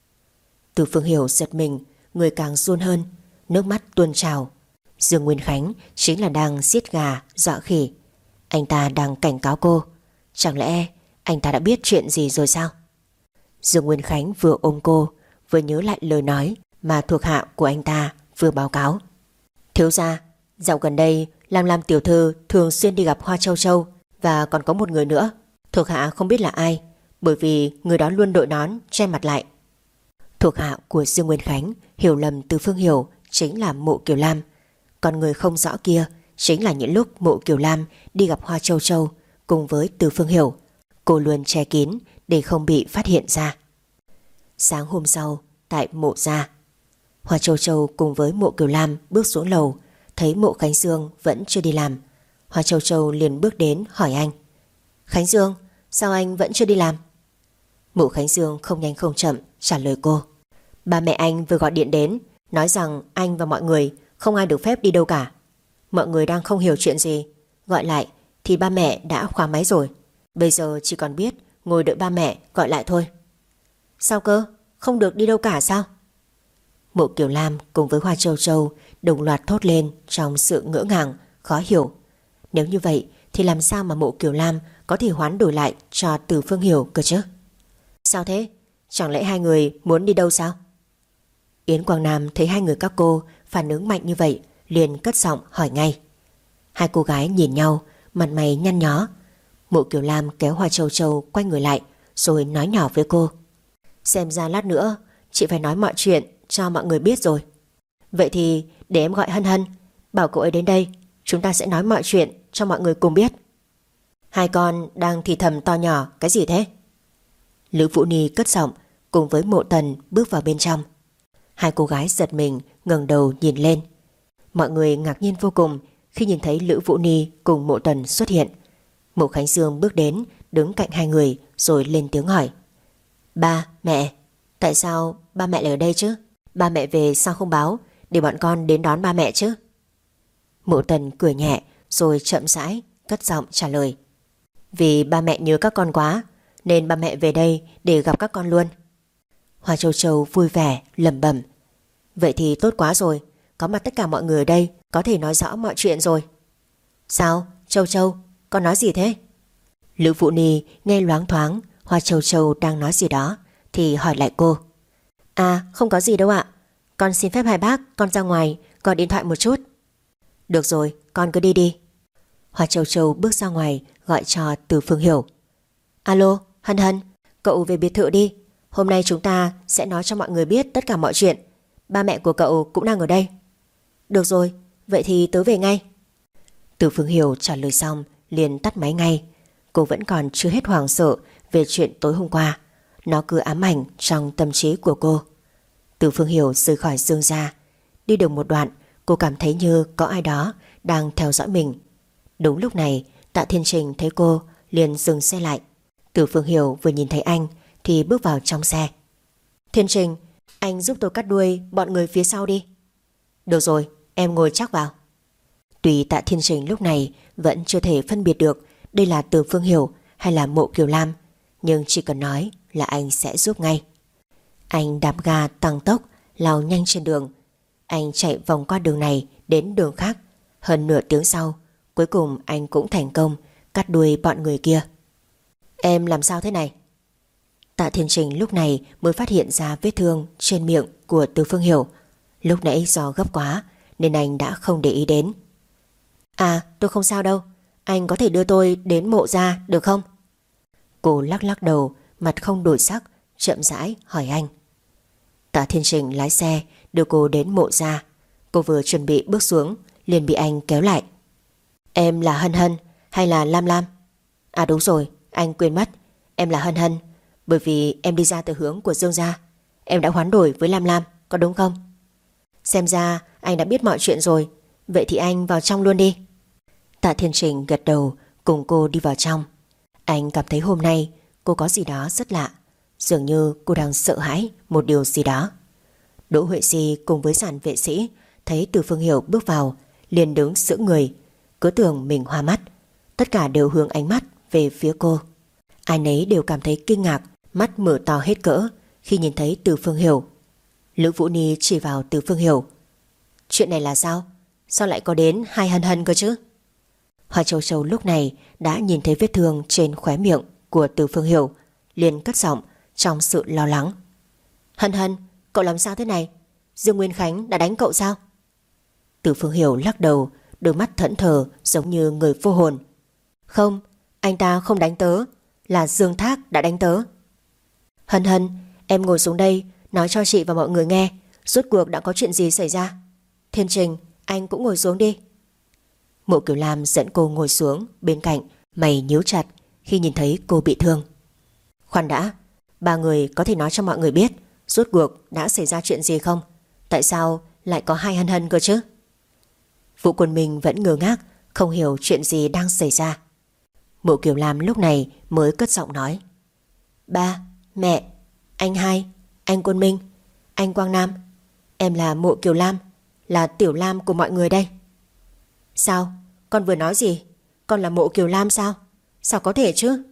Từ Phương Hiểu giật mình, người càng run hơn, nước mắt tuôn trào. Dương Nguyên Khánh chính là đang giết gà dọa khỉ. Anh ta đang cảnh cáo cô. Chẳng lẽ anh ta đã biết chuyện gì rồi sao? Dương Nguyên Khánh vừa ôm cô, vừa nhớ lại lời nói mà thuộc hạ của anh ta vừa báo cáo. Thiếu gia, dạo gần đây Lam tiểu thư thường xuyên đi gặp Hoa Châu Châu, và còn có một người nữa, thuộc hạ không biết là ai, bởi vì người đó luôn đội nón che mặt lại. Thuộc hạ của Dương Nguyên Khánh hiểu lầm Từ Phương Hiểu chính là Mộ Kiều Lam. Còn người không rõ kia chính là những lúc Mộ Kiều Lam đi gặp Hoa Châu Châu cùng với Từ Phương Hiểu. Cô luôn che kín để không bị phát hiện ra. Sáng hôm sau, tại Mộ gia, Hoa Châu Châu cùng với Mộ Kiều Lam bước xuống lầu, thấy Mộ Khánh Dương vẫn chưa đi làm. Hoa Châu Châu liền bước đến hỏi anh. Khánh Dương, sao anh vẫn chưa đi làm? Mộ Khánh Dương không nhanh không chậm trả lời cô. Ba mẹ anh vừa gọi điện đến, nói rằng anh và mọi người không ai được phép đi đâu cả. Mọi người đang không hiểu chuyện gì, gọi lại thì ba mẹ đã khóa máy rồi. Bây giờ chỉ còn biết ngồi đợi ba mẹ gọi lại thôi. Sao cơ? Không được đi đâu cả sao? Mộ Kiều Lam cùng với Hoa Châu Châu đồng loạt thốt lên trong sự ngỡ ngàng, khó hiểu. Nếu như vậy thì làm sao mà Mộ Kiều Lam có thể hoán đổi lại cho Từ Phương Hiểu cơ chứ? Sao thế? Chẳng lẽ hai người muốn đi đâu sao? Yến Quang Nam thấy hai người các cô phản ứng mạnh như vậy, liền cất giọng hỏi ngay. Hai cô gái nhìn nhau, mặt mày nhăn nhó. Mộ Kiều Lam kéo Hoa Châu Châu quay người lại rồi nói nhỏ với cô. Xem ra lát nữa chị phải nói mọi chuyện cho mọi người biết rồi. Vậy thì để em gọi Hân Hân, bảo cậu ấy đến đây, chúng ta sẽ nói mọi chuyện cho mọi người cùng biết. Hai con đang thì thầm to nhỏ cái gì thế? Lữ Vũ Ni cất giọng cùng với Mộ Tần bước vào bên trong. Hai cô gái giật mình ngẩng đầu nhìn lên. Mọi người ngạc nhiên vô cùng khi nhìn thấy Lữ Vũ Ni cùng Mộ Tần xuất hiện. Mộ Khánh Dương bước đến đứng cạnh hai người rồi lên tiếng hỏi. Ba, mẹ, tại sao ba mẹ lại ở đây chứ? Ba mẹ về sao không báo để bọn con đến đón ba mẹ chứ? Mộ Tần cười nhẹ rồi chậm rãi cất giọng trả lời. Vì ba mẹ nhớ các con quá nên ba mẹ về đây để gặp các con luôn. Hoa Châu Châu vui vẻ lẩm bẩm. Vậy thì tốt quá rồi, có mặt tất cả mọi người ở đây, có thể nói rõ mọi chuyện rồi. Sao Châu Châu, con nói gì thế? Lữ Vũ Ni nghe loáng thoáng Hoa Châu Châu đang nói gì đó thì hỏi lại cô. À không có gì đâu ạ, con xin phép hai bác con ra ngoài gọi điện thoại một chút. Được rồi, con cứ đi đi. Hoa Châu Châu bước ra ngoài gọi cho Từ Phương Hiểu. Alo, Hân Hân, cậu về biệt thự đi. Hôm nay chúng ta sẽ nói cho mọi người biết tất cả mọi chuyện. Ba mẹ của cậu cũng đang ở đây. Được rồi, vậy thì tớ về ngay. Từ Phương Hiểu trả lời xong liền tắt máy ngay. Cô vẫn còn chưa hết hoảng sợ về chuyện tối hôm qua. Nó cứ ám ảnh trong tâm trí của cô. Từ Phương Hiểu rời khỏi Dương gia. Đi được một đoạn, cô cảm thấy như có ai đó đang theo dõi mình. Đúng lúc này, Tạ Thiên Trình thấy cô liền dừng xe lại. Từ Phương Hiểu vừa nhìn thấy anh thì bước vào trong xe. Thiên Trình, anh giúp tôi cắt đuôi bọn người phía sau đi. Được rồi, em ngồi chắc vào. Tuy Tạ Thiên Trình lúc này vẫn chưa thể phân biệt được đây là Từ Phương Hiểu hay là Mộ Kiều Lam, nhưng chỉ cần nói là anh sẽ giúp ngay. Anh đạp ga tăng tốc lao nhanh trên đường. Anh chạy vòng qua đường này đến đường khác. Hơn nửa tiếng sau, cuối cùng anh cũng thành công cắt đuôi bọn người kia. Em làm sao thế này? Tạ Thiên Trình lúc này mới phát hiện ra vết thương trên miệng của Từ Phương Hiểu. Lúc nãy do gấp quá nên anh đã không để ý đến. À tôi không sao đâu, anh có thể đưa tôi đến Mộ gia được không? Cô lắc lắc đầu, mặt không đổi sắc, chậm rãi hỏi anh. Tạ Thiên Trình lái xe đưa cô đến Mộ gia. Cô vừa chuẩn bị bước xuống liền bị anh kéo lại. Em là Hân Hân hay là Lam Lam? À đúng rồi, anh quên mất, em là Hân Hân. Bởi vì em đi ra từ hướng của Dương gia, em đã hoán đổi với Lam Lam, có đúng không? Xem ra anh đã biết mọi chuyện rồi. Vậy thì anh vào trong luôn đi. Tạ Thiên Trình gật đầu cùng cô đi vào trong. Anh cảm thấy hôm nay cô có gì đó rất lạ. Dường như cô đang sợ hãi một điều gì đó. Đỗ Huệ Di cùng với dàn vệ sĩ thấy Từ Phương Hiểu bước vào liền đứng sững người, cứ tưởng mình hoa mắt. Tất cả đều hướng ánh mắt về phía cô. Ai nấy đều cảm thấy kinh ngạc, mắt mở to hết cỡ khi nhìn thấy Từ Phương Hiểu. Lữ Vũ Ni chỉ vào Từ Phương Hiểu. Chuyện này là sao? Sao lại có đến hai Hân Hân cơ chứ? Hoa Châu Châu lúc này đã nhìn thấy vết thương trên khóe miệng của Từ Phương Hiểu, liền cất giọng trong sự lo lắng. Hân Hân, cậu làm sao thế này? Dương Nguyên Khánh đã đánh cậu sao? Từ Phương Hiểu lắc đầu, đôi mắt thẫn thờ giống như người vô hồn. Không, anh ta không đánh tớ, là Dương Thác đã đánh tớ. Hân Hân, em ngồi xuống đây nói cho chị và mọi người nghe rốt cuộc đã có chuyện gì xảy ra. Thiên Trình, anh cũng ngồi xuống đi. Mộ Kiều Lam dẫn cô ngồi xuống bên cạnh, mày nhíu chặt khi nhìn thấy cô bị thương. Khoan đã, ba người có thể nói cho mọi người biết rốt cuộc đã xảy ra chuyện gì không? Tại sao lại có hai Hân Hân cơ chứ? Vũ Quân Minh vẫn ngơ ngác, không hiểu chuyện gì đang xảy ra. Mộ Kiều Lam lúc này mới cất giọng nói. Ba, mẹ, anh hai, anh Quân Minh, anh Quang Nam, em là Mộ Kiều Lam, là Tiểu Lam của mọi người đây. Sao? Con vừa nói gì? Con là Mộ Kiều Lam sao? Sao có thể chứ?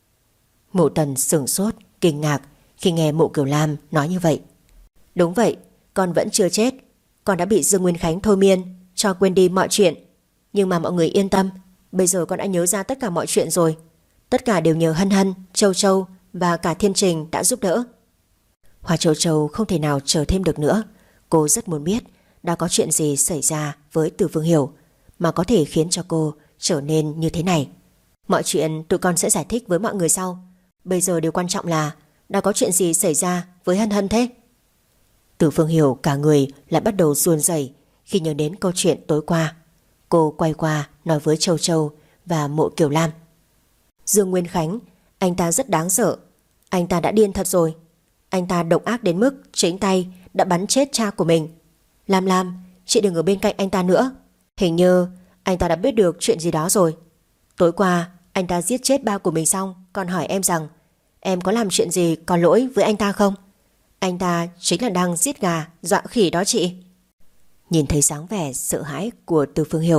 Mộ Tần sửng sốt, kinh ngạc khi nghe Mộ Kiều Lam nói như vậy. Đúng vậy, con vẫn chưa chết. Con đã bị Dương Nguyên Khánh thôi miên cho quên đi mọi chuyện. Nhưng mà mọi người yên tâm, bây giờ con đã nhớ ra tất cả mọi chuyện rồi. Tất cả đều nhờ Hân Hân, Châu Châu và cả Thiên Trình đã giúp đỡ. Hoa Châu Châu không thể nào chờ thêm được nữa. Cô rất muốn biết đã có chuyện gì xảy ra với Từ Phương Hiểu mà có thể khiến cho cô trở nên như thế này. Mọi chuyện tụi con sẽ giải thích với mọi người sau. Bây giờ điều quan trọng là đã có chuyện gì xảy ra với Hân Hân thế? Từ Phương Hiểu cả người lại bắt đầu run rẩy khi nhớ đến câu chuyện tối qua. Cô quay qua nói với Châu Châu và Mộ Kiều Lam. Dương Nguyên Khánh, anh ta rất đáng sợ. Anh ta đã điên thật rồi. Anh ta độc ác đến mức chính tay đã bắn chết cha của mình. Lam Lam, chị đừng ở bên cạnh anh ta nữa. Hình như anh ta đã biết được chuyện gì đó rồi. Tối qua anh ta giết chết ba của mình xong còn hỏi em rằng em có làm chuyện gì có lỗi với anh ta không? Anh ta chính là đang giết gà dọa khỉ đó chị. Nhìn thấy dáng vẻ sợ hãi của Từ Phương Hiểu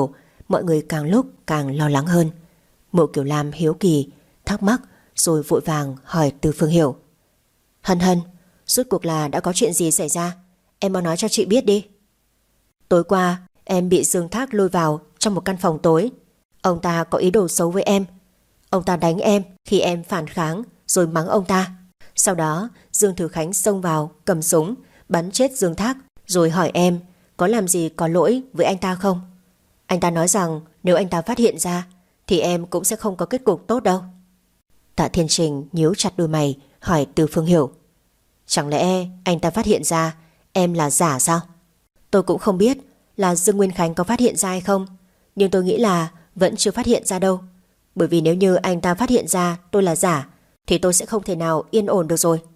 mọi người càng lúc càng lo lắng hơn. Mộ Kiều Lam hiếu kỳ, thắc mắc rồi vội vàng hỏi Từ Phương Hiểu. Hân Hân, rốt cuộc là đã có chuyện gì xảy ra? Em mau nói cho chị biết đi. Tối qua em bị Dương Thác lôi vào trong một căn phòng tối. Ông ta có ý đồ xấu với em. Ông ta đánh em khi em phản kháng rồi mắng ông ta. Sau đó Dương Thử Khánh xông vào cầm súng bắn chết Dương Thác, rồi hỏi em có làm gì có lỗi với anh ta không. Anh ta nói rằng nếu anh ta phát hiện ra thì em cũng sẽ không có kết cục tốt đâu. Tạ Thiên Trình nhíu chặt đôi mày hỏi Từ Phương Hiểu. Chẳng lẽ anh ta phát hiện ra em là giả sao? Tôi cũng không biết là Dương Nguyên Khánh có phát hiện ra hay không, nhưng tôi nghĩ là vẫn chưa phát hiện ra đâu. Bởi vì nếu như anh ta phát hiện ra tôi là giả thì tôi sẽ không thể nào yên ổn được rồi.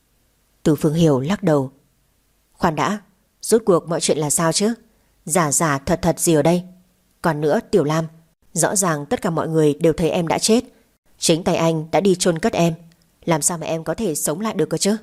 Từ Phương Hiểu lắc đầu. Khoan đã, rốt cuộc mọi chuyện là sao chứ? Giả giả thật thật gì ở đây? Còn nữa Tiểu Lam, rõ ràng tất cả mọi người đều thấy em đã chết. Chính tay anh đã đi chôn cất em. Làm sao mà em có thể sống lại được cơ chứ?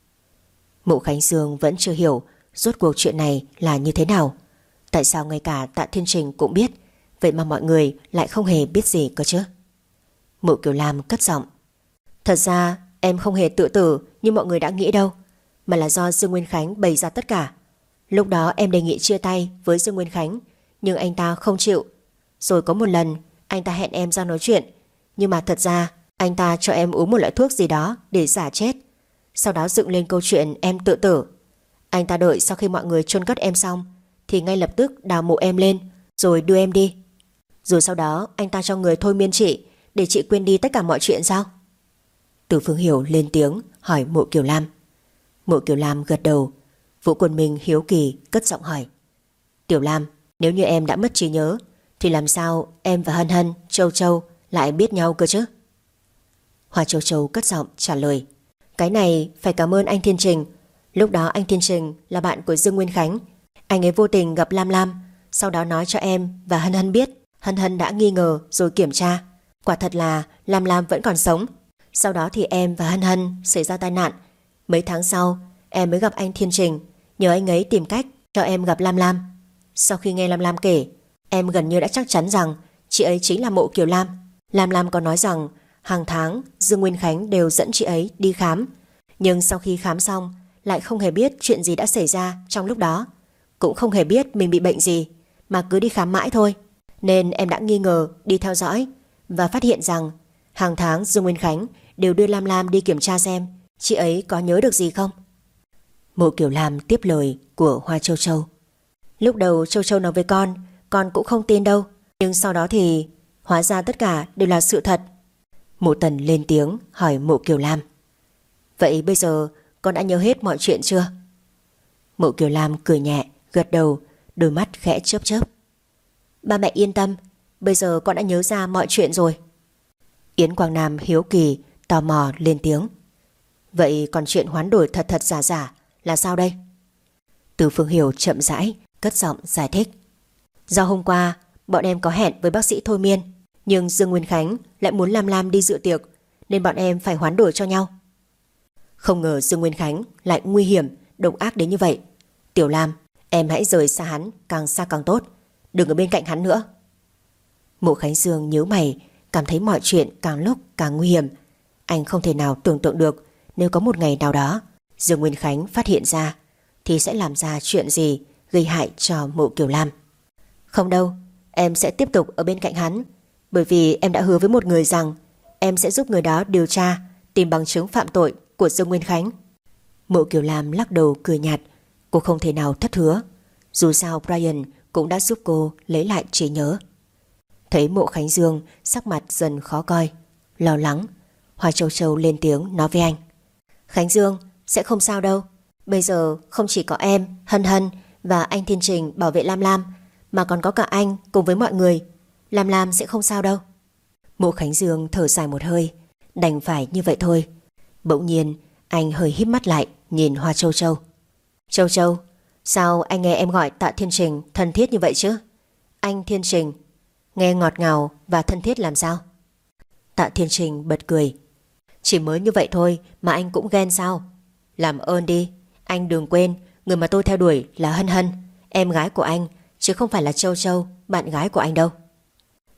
Mộ Khánh Dương vẫn chưa hiểu rốt cuộc chuyện này là như thế nào. Tại sao ngay cả Tạ Thiên Trình cũng biết, vậy mà mọi người lại không hề biết gì cơ chứ? Mộ Kiều Lam cất giọng. Thật ra em không hề tự tử như mọi người đã nghĩ đâu, mà là do Dương Nguyên Khánh bày ra tất cả. Lúc đó em đề nghị chia tay với Dương Nguyên Khánh, nhưng anh ta không chịu. Rồi có một lần anh ta hẹn em ra nói chuyện, nhưng mà thật ra anh ta cho em uống một loại thuốc gì đó để giả chết. Sau đó dựng lên câu chuyện em tự tử. Anh ta đợi sau khi mọi người chôn cất em xong thì ngay lập tức đào mộ em lên rồi đưa em đi. Rồi sau đó anh ta cho người thôi miên chị để chị quên đi tất cả mọi chuyện sao? Từ Phương Hiểu lên tiếng hỏi Mộ Kiều Lam. Mộ Kiều Lam gật đầu. Vũ Quân Minh hiếu kỳ cất giọng hỏi. Tiểu Lam, nếu như em đã mất trí nhớ thì làm sao em và Hân Hân, Châu Châu lại biết nhau cơ chứ? Hoa Châu Châu cất giọng trả lời. Cái này phải cảm ơn anh Thiên Trình. Lúc đó anh Thiên Trình là bạn của Dương Nguyên Khánh. Anh ấy vô tình gặp Lam Lam, sau đó nói cho em và Hân Hân biết. Hân Hân đã nghi ngờ rồi kiểm tra, quả thật là Lam Lam vẫn còn sống. Sau đó thì em và Hân Hân xảy ra tai nạn. Mấy tháng sau em mới gặp anh Thiên Trình, nhờ anh ấy tìm cách cho em gặp Lam Lam. Sau khi nghe Lam Lam kể, em gần như đã chắc chắn rằng chị ấy chính là Mộ Kiều Lam. Lam Lam có nói rằng hàng tháng Dương Nguyên Khánh đều dẫn chị ấy đi khám, nhưng sau khi khám xong lại không hề biết chuyện gì đã xảy ra trong lúc đó, cũng không hề biết mình bị bệnh gì, mà cứ đi khám mãi thôi. Nên em đã nghi ngờ đi theo dõi và phát hiện rằng hàng tháng Dương Nguyên Khánh đều đưa Lam Lam đi kiểm tra xem chị ấy có nhớ được gì không. Mộ Kiều Lam tiếp lời của Hoa Châu Châu. Lúc đầu Châu Châu nói với con cũng không tin đâu, nhưng sau đó thì hóa ra tất cả đều là sự thật. Mộ Tần lên tiếng hỏi Mộ Kiều Lam. Vậy bây giờ con đã nhớ hết mọi chuyện chưa? Mộ Kiều Lam cười nhẹ, gật đầu, đôi mắt khẽ chớp chớp. Ba mẹ yên tâm, bây giờ con đã nhớ ra mọi chuyện rồi. Yến Quang Nam hiếu kỳ, tò mò lên tiếng. Vậy còn chuyện hoán đổi thật thật giả giả là sao đây? Từ Phương Hiểu chậm rãi cất giọng giải thích. Do hôm qua bọn em có hẹn với bác sĩ thôi miên, nhưng Dương Nguyên Khánh lại muốn Lam Lam đi dự tiệc, nên bọn em phải hoán đổi cho nhau. Không ngờ Dương Nguyên Khánh lại nguy hiểm, độc ác đến như vậy. Tiểu Lam, em hãy rời xa hắn, càng xa càng tốt, đừng ở bên cạnh hắn nữa. Mộ Khánh Dương nhíu mày, cảm thấy mọi chuyện càng lúc càng nguy hiểm. Anh không thể nào tưởng tượng được nếu có một ngày nào đó Dương Nguyên Khánh phát hiện ra thì sẽ làm ra chuyện gì gây hại cho Mộ Kiều Lam. Không đâu, em sẽ tiếp tục ở bên cạnh hắn, bởi vì em đã hứa với một người rằng em sẽ giúp người đó điều tra, tìm bằng chứng phạm tội của Dương Nguyên Khánh. Mộ Kiều Lam lắc đầu cười nhạt. Cô không thể nào thất hứa, dù sao Brian cũng đã giúp cô lấy lại trí nhớ. Thấy Mộ Khánh Dương sắc mặt dần khó coi, lo lắng, Hoa Châu Châu lên tiếng nói với anh. Khánh Dương, sẽ không sao đâu. Bây giờ không chỉ có em, Hân Hân và anh Thiên Trình bảo vệ Lam Lam, mà còn có cả anh cùng với mọi người. Lam Lam sẽ không sao đâu. Mộ Khánh Dương thở dài một hơi, đành phải như vậy thôi. Bỗng nhiên anh hơi híp mắt lại nhìn Hoa Châu Châu. Châu Châu, sao anh nghe em gọi Tạ Thiên Trình thân thiết như vậy chứ? Anh Thiên Trình nghe ngọt ngào và thân thiết làm sao? Tạ Thiên Trình bật cười. Chỉ mới như vậy thôi mà anh cũng ghen sao? Làm ơn đi, anh đừng quên người mà tôi theo đuổi là Hân Hân, em gái của anh, chứ không phải là Châu Châu, bạn gái của anh đâu.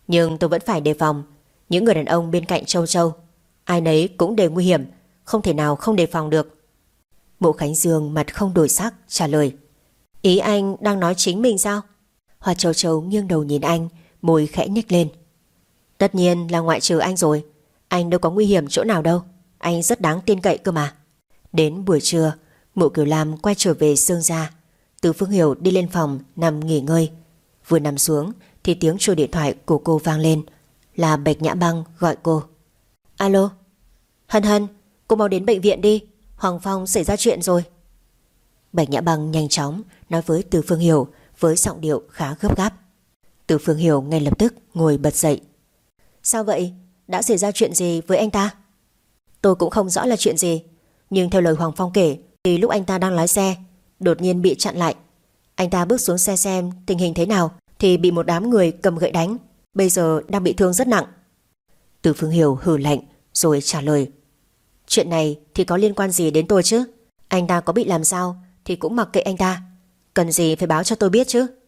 Nhưng tôi vẫn phải đề phòng. Những người đàn ông bên cạnh Châu Châu, ai nấy cũng đều nguy hiểm, không thể nào không đề phòng được. Mộ Khánh Dương mặt không đổi sắc trả lời. Ý anh đang nói chính mình sao? Hoa Châu Châu nghiêng đầu nhìn anh, môi khẽ nhếch lên. Tất nhiên là ngoại trừ anh rồi. Anh đâu có nguy hiểm chỗ nào đâu. Anh rất đáng tin cậy cơ mà. Đến buổi trưa, Mộ Kiều Lam quay trở về Sương gia. Từ Phương Hiểu đi lên phòng nằm nghỉ ngơi. Vừa nằm xuống thì tiếng chuông điện thoại của cô vang lên. Là Bạch Nhã Băng gọi cô. Alo. Hân Hân, cô mau đến bệnh viện đi. Hoàng Phong xảy ra chuyện rồi. Bạch Nhã Băng nhanh chóng nói với Từ Phương Hiểu với giọng điệu khá gấp gáp. Từ Phương Hiểu ngay lập tức ngồi bật dậy. Sao vậy? Đã xảy ra chuyện gì với anh ta? Tôi cũng không rõ là chuyện gì, nhưng theo lời Hoàng Phong kể thì lúc anh ta đang lái xe đột nhiên bị chặn lại. Anh ta bước xuống xe xem tình hình thế nào thì bị một đám người cầm gậy đánh. Bây giờ đang bị thương rất nặng. Từ Phương Hiểu hừ lạnh rồi trả lời. Chuyện này thì có liên quan gì đến tôi chứ? Anh ta có bị làm sao thì cũng mặc kệ anh ta. Cần gì phải báo cho tôi biết chứ?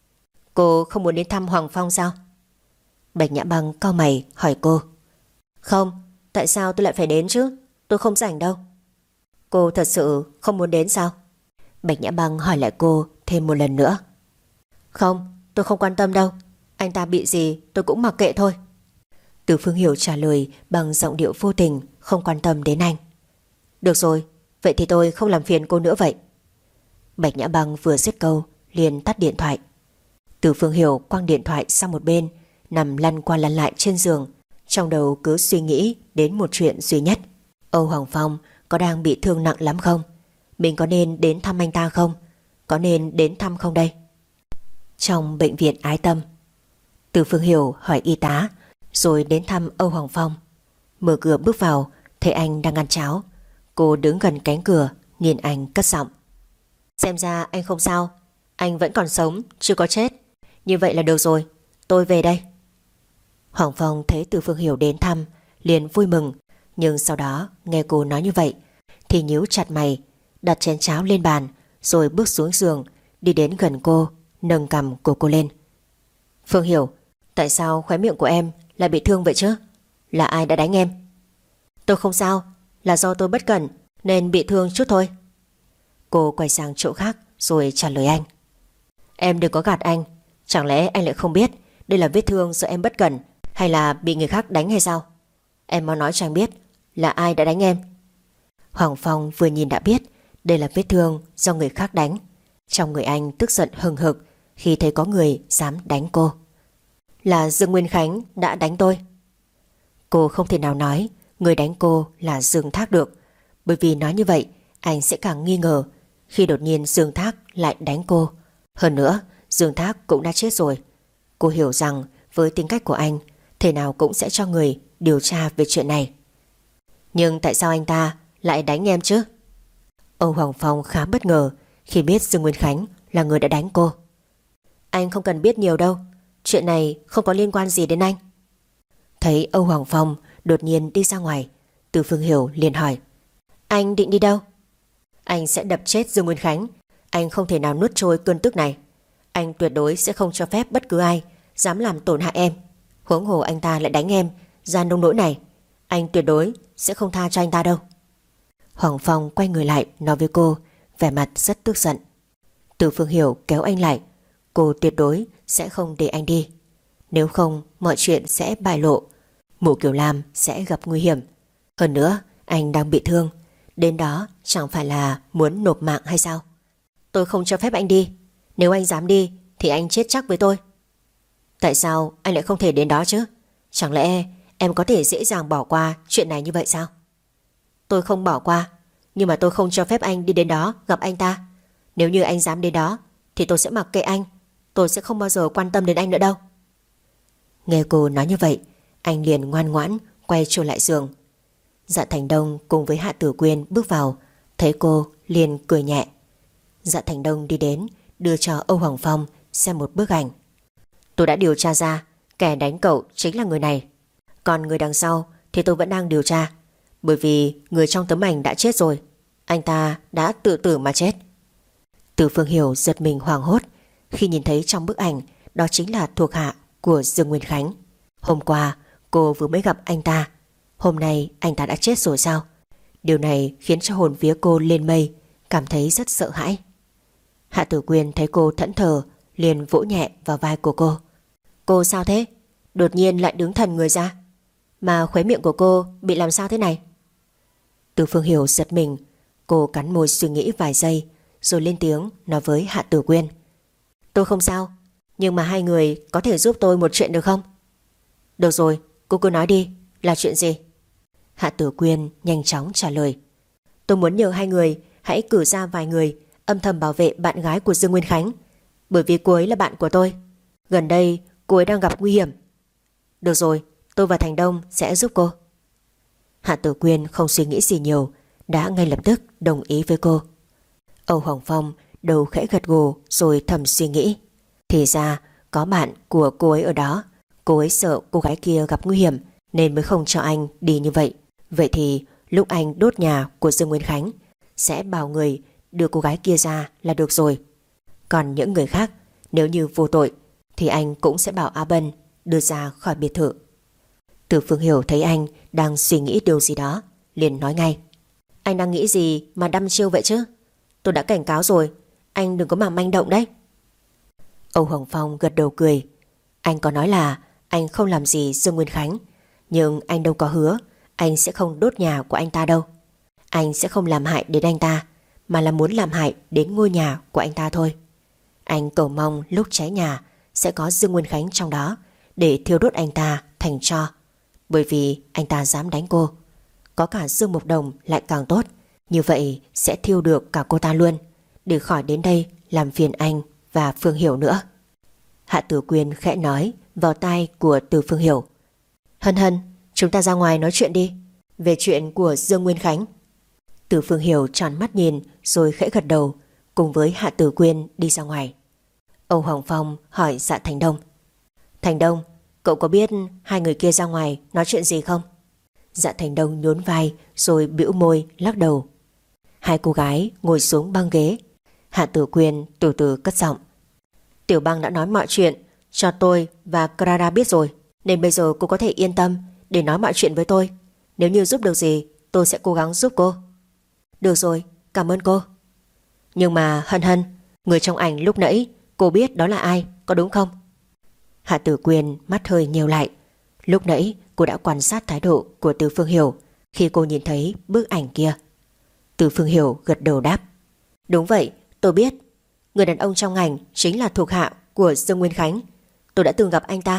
Cô không muốn đến thăm Hoàng Phong sao? Bạch Nhã Băng cau mày hỏi cô. Không, tại sao tôi lại phải đến chứ? Tôi không rảnh đâu. Cô thật sự không muốn đến sao? Bạch Nhã Băng hỏi lại cô thêm một lần nữa. Không, tôi không quan tâm đâu. Anh ta bị gì tôi cũng mặc kệ thôi. Từ Phương Hiểu trả lời bằng giọng điệu vô tình, không quan tâm đến anh. Được rồi, vậy thì tôi không làm phiền cô nữa vậy. Bạch Nhã Băng vừa dứt câu liền tắt điện thoại. Từ Phương Hiểu quăng điện thoại sang một bên, nằm lăn qua lăn lại trên giường, trong đầu cứ suy nghĩ đến một chuyện duy nhất. Âu Hoàng Phong có đang bị thương nặng lắm không? Mình có nên đến thăm anh ta không? Có nên đến thăm không đây? Trong bệnh viện Ái Tâm, Từ Phương Hiểu hỏi y tá rồi đến thăm Âu Hoàng Phong. Mở cửa bước vào thấy anh đang ăn cháo. Cô đứng gần cánh cửa nhìn anh cất giọng. Xem ra anh không sao. Anh vẫn còn sống, chưa có chết. Như vậy là được rồi, tôi về đây. Hoàng Phong thấy Từ Phương Hiểu đến thăm liền vui mừng, nhưng sau đó nghe cô nói như vậy thì nhíu chặt mày, đặt chén cháo lên bàn rồi bước xuống giường, đi đến gần cô, nâng cằm của cô lên. Phương Hiểu, tại sao khóe miệng của em lại bị thương vậy chứ? Là ai đã đánh em? Tôi không sao, là do tôi bất cẩn nên bị thương chút thôi. Cô quay sang chỗ khác rồi trả lời anh. Em đừng có gạt anh. Chẳng lẽ anh lại không biết đây là vết thương do em bất cẩn hay là bị người khác đánh hay sao? Em mau nói cho anh biết là ai đã đánh em. Hoàng Phong vừa nhìn đã biết đây là vết thương do người khác đánh. Trong người anh tức giận hừng hực khi thấy có người dám đánh cô. Là Dương Nguyên Khánh đã đánh tôi. Cô không thể nào nói người đánh cô là Dương Thác được, bởi vì nói như vậy anh sẽ càng nghi ngờ khi đột nhiên Dương Thác lại đánh cô. Hơn nữa Dương Thác cũng đã chết rồi. Cô hiểu rằng với tính cách của anh thể nào cũng sẽ cho người điều tra về chuyện này. Nhưng tại sao anh ta lại đánh em chứ? Âu Hoàng Phong khá bất ngờ khi biết Dương Nguyên Khánh là người đã đánh cô. Anh không cần biết nhiều đâu, chuyện này không có liên quan gì đến anh. Thấy Âu Hoàng Phong đột nhiên đi ra ngoài, Từ Phương Hiểu liền hỏi. Anh định đi đâu? Anh sẽ đập chết Dương Nguyên Khánh. Anh không thể nào nuốt trôi cơn tức này. Anh tuyệt đối sẽ không cho phép bất cứ ai dám làm tổn hại em. Huống hồ anh ta lại đánh em ra nông nỗi này. Anh tuyệt đối sẽ không tha cho anh ta đâu. Hoàng Phong quay người lại nói với cô, vẻ mặt rất tức giận. Từ Phương Hiểu kéo anh lại. Cô tuyệt đối sẽ không để anh đi. Nếu không mọi chuyện sẽ bại lộ. Mộ Kiều Lam sẽ gặp nguy hiểm. Hơn nữa anh đang bị thương. Đến đó chẳng phải là muốn nộp mạng hay sao? Tôi không cho phép anh đi. Nếu anh dám đi thì anh chết chắc với tôi. Tại sao anh lại không thể đến đó chứ? Chẳng lẽ em có thể dễ dàng bỏ qua chuyện này như vậy sao? Tôi không bỏ qua, nhưng mà tôi không cho phép anh đi đến đó gặp anh ta. Nếu như anh dám đến đó thì tôi sẽ mặc kệ anh. Tôi sẽ không bao giờ quan tâm đến anh nữa đâu. Nghe cô nói như vậy, anh liền ngoan ngoãn quay trở lại giường. Dạ Thành Đông cùng với Hạ Tử Quyên bước vào, thấy cô liền cười nhẹ. Dạ Thành Đông đi đến đưa cho Âu Hoàng Phong xem một bức ảnh. Tôi đã điều tra ra kẻ đánh cậu chính là người này. Còn người đằng sau thì tôi vẫn đang điều tra. Bởi vì người trong tấm ảnh đã chết rồi. Anh ta đã tự tử mà chết. Từ Phương Hiểu giật mình hoảng hốt khi nhìn thấy trong bức ảnh đó chính là thuộc hạ của Dương Nguyên Khánh. Hôm qua cô vừa mới gặp anh ta, hôm nay anh ta đã chết rồi sao? Điều này khiến cho hồn vía cô lên mây, cảm thấy rất sợ hãi. Hạ Tử Quyên thấy cô thẫn thờ, liền vỗ nhẹ vào vai của cô. Cô sao thế? Đột nhiên lại đứng thần người ra. Mà khóe miệng của cô bị làm sao thế này? Từ Phương Hiểu giật mình. Cô cắn môi suy nghĩ vài giây, rồi lên tiếng nói với Hạ Tử Quyên. Tôi không sao, nhưng mà hai người có thể giúp tôi một chuyện được không? Được rồi, cô cứ nói đi, là chuyện gì? Hạ Tử Quyên nhanh chóng trả lời. Tôi muốn nhờ hai người hãy cử ra vài người âm thầm bảo vệ bạn gái của Dương Nguyên Khánh, bởi vì cô ấy là bạn của tôi. Gần đây cô ấy đang gặp nguy hiểm. Được rồi, tôi và Thành Đông sẽ giúp cô. Hạ Tử Quyên không suy nghĩ gì nhiều, đã ngay lập tức đồng ý với cô. Âu Hoàng Phong đầu khẽ gật gù rồi thầm suy nghĩ. Thì ra có bạn của cô ấy ở đó, cô ấy sợ cô gái kia gặp nguy hiểm nên mới không cho anh đi như vậy. Vậy thì lúc anh đốt nhà của Dương Nguyên Khánh sẽ bảo người đưa cô gái kia ra là được rồi. Còn những người khác nếu như vô tội thì anh cũng sẽ bảo A Bân đưa ra khỏi biệt thự. Từ Phương Hiểu thấy anh đang suy nghĩ điều gì đó, liền nói ngay. Anh đang nghĩ gì mà đăm chiêu vậy chứ? Tôi đã cảnh cáo rồi, anh đừng có mà manh động đấy. Âu Hoàng Phong gật đầu cười. Anh có nói là anh không làm gì Dương Nguyên Khánh, nhưng anh đâu có hứa anh sẽ không đốt nhà của anh ta đâu. Anh sẽ không làm hại đến anh ta, mà là muốn làm hại đến ngôi nhà của anh ta thôi. Anh cầu mong lúc cháy nhà sẽ có Dương Nguyên Khánh trong đó để thiêu đốt anh ta thành tro. Bởi vì anh ta dám đánh cô, có cả Dương Mộc Đồng lại càng tốt. Như vậy sẽ thiêu được cả cô ta luôn, để khỏi đến đây làm phiền anh và Phương Hiểu nữa. Hạ Tử Quyên khẽ nói vào tai của Từ Phương Hiểu. Hân Hân, chúng ta ra ngoài nói chuyện đi, về chuyện của Dương Nguyên Khánh. Từ Phương Hiểu tròn mắt nhìn rồi khẽ gật đầu, cùng với Hạ Tử Quyên đi ra ngoài. Âu Hoàng Phong hỏi Dạ Thành Đông. Thành Đông, cậu có biết hai người kia ra ngoài nói chuyện gì không? Dạ Thành Đông nhún vai rồi bĩu môi lắc đầu. Hai cô gái ngồi xuống băng ghế. Hạ Tử Quyên từ từ cất giọng. Tiểu Băng đã nói mọi chuyện cho tôi và Clara biết rồi, nên bây giờ cô có thể yên tâm để nói mọi chuyện với tôi. Nếu như giúp được gì tôi sẽ cố gắng giúp cô. Được rồi, cảm ơn cô. Nhưng mà Hân Hân, người trong ảnh lúc nãy cô biết đó là ai, có đúng không? Hạ Tử Quyên mắt hơi nheo lại. Lúc nãy cô đã quan sát thái độ của Từ Phương Hiểu khi cô nhìn thấy bức ảnh kia. Từ Phương Hiểu gật đầu đáp. Đúng vậy, tôi biết. Người đàn ông trong ảnh chính là thuộc hạ của Dương Nguyên Khánh. Tôi đã từng gặp anh ta.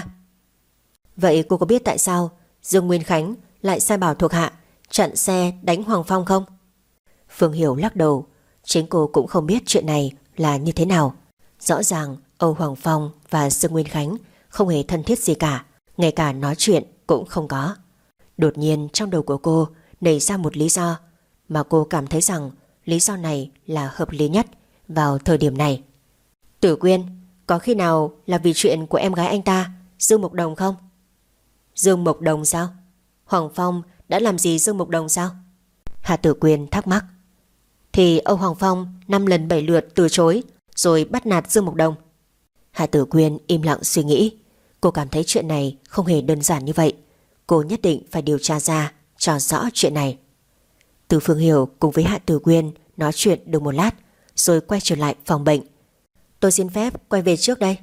Vậy cô có biết tại sao Dương Nguyên Khánh lại sai bảo thuộc hạ chặn xe đánh Hoàng Phong không? Phương Hiểu lắc đầu. Chính cô cũng không biết chuyện này là như thế nào. Rõ ràng Âu Hoàng Phong và Dương Nguyên Khánh không hề thân thiết gì cả, ngay cả nói chuyện cũng không có. Đột nhiên trong đầu của cô nảy ra một lý do, mà cô cảm thấy rằng lý do này là hợp lý nhất vào thời điểm này. Tử Quyên, có khi nào là vì chuyện của em gái anh ta, Dương Mộc Đồng không? Dương Mộc Đồng sao? Hoàng Phong đã làm gì Dương Mộc Đồng sao? Hạ Tử Quyên thắc mắc. Thì Âu Hoàng Phong 5 lần 7 lượt từ chối rồi bắt nạt Dương Mộc Đồng. Hạ Tử Quyên im lặng suy nghĩ. Cô cảm thấy chuyện này không hề đơn giản như vậy. Cô nhất định phải điều tra ra cho rõ chuyện này. Từ Phương Hiểu cùng với Hạ Tử Quyên nói chuyện được một lát rồi quay trở lại phòng bệnh. Tôi xin phép quay về trước đây.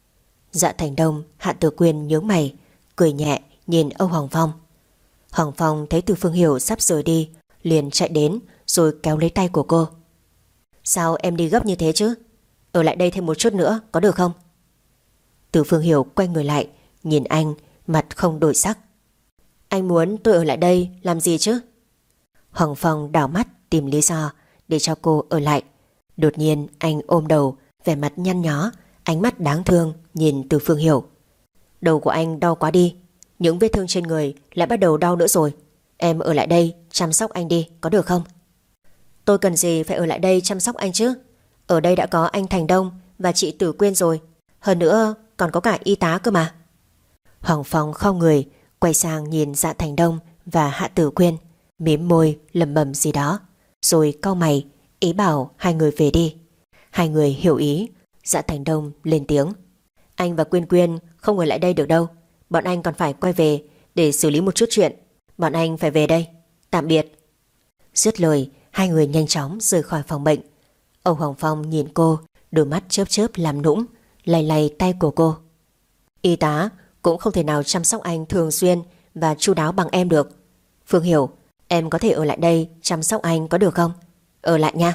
Dạ Thành Đông, Hạ Tử Quyên nhướng mày, cười nhẹ nhìn Âu Hoàng Phong. Hoàng Phong thấy Từ Phương Hiểu sắp rời đi, liền chạy đến rồi kéo lấy tay của cô. Sao em đi gấp như thế chứ? Ở lại đây thêm một chút nữa có được không? Từ Phương Hiểu quay người lại, nhìn anh, mặt không đổi sắc. Anh muốn tôi ở lại đây làm gì chứ? Hoàng Phong đảo mắt tìm lý do để cho cô ở lại. Đột nhiên anh ôm đầu, vẻ mặt nhăn nhó, ánh mắt đáng thương nhìn Từ Phương Hiểu. Đầu của anh đau quá đi, những vết thương trên người lại bắt đầu đau nữa rồi. Em ở lại đây chăm sóc anh đi, có được không? Tôi cần gì phải ở lại đây chăm sóc anh chứ? Ở đây đã có anh Thành Đông và chị Tử Quyên rồi. Hơn nữa còn có cả y tá cơ mà. Hoàng Phong khom người, quay sang nhìn Dạ Thành Đông và Hạ Tử Quyên, mím môi lẩm bẩm gì đó, rồi cau mày, ý bảo hai người về đi. Hai người hiểu ý. Dạ Thành Đông lên tiếng. Anh và Quyên Quyên không ở lại đây được đâu. Bọn anh còn phải quay về để xử lý một chút chuyện. Bọn anh phải về đây. Tạm biệt. Dứt lời, hai người nhanh chóng rời khỏi phòng bệnh. Âu Hoàng Phong nhìn cô, đôi mắt chớp chớp làm nũng, lay lay tay của cô. Y tá cũng không thể nào chăm sóc anh thường xuyên và chu đáo bằng em được. Phương Hiểu, em có thể ở lại đây chăm sóc anh có được không? Ở lại nha.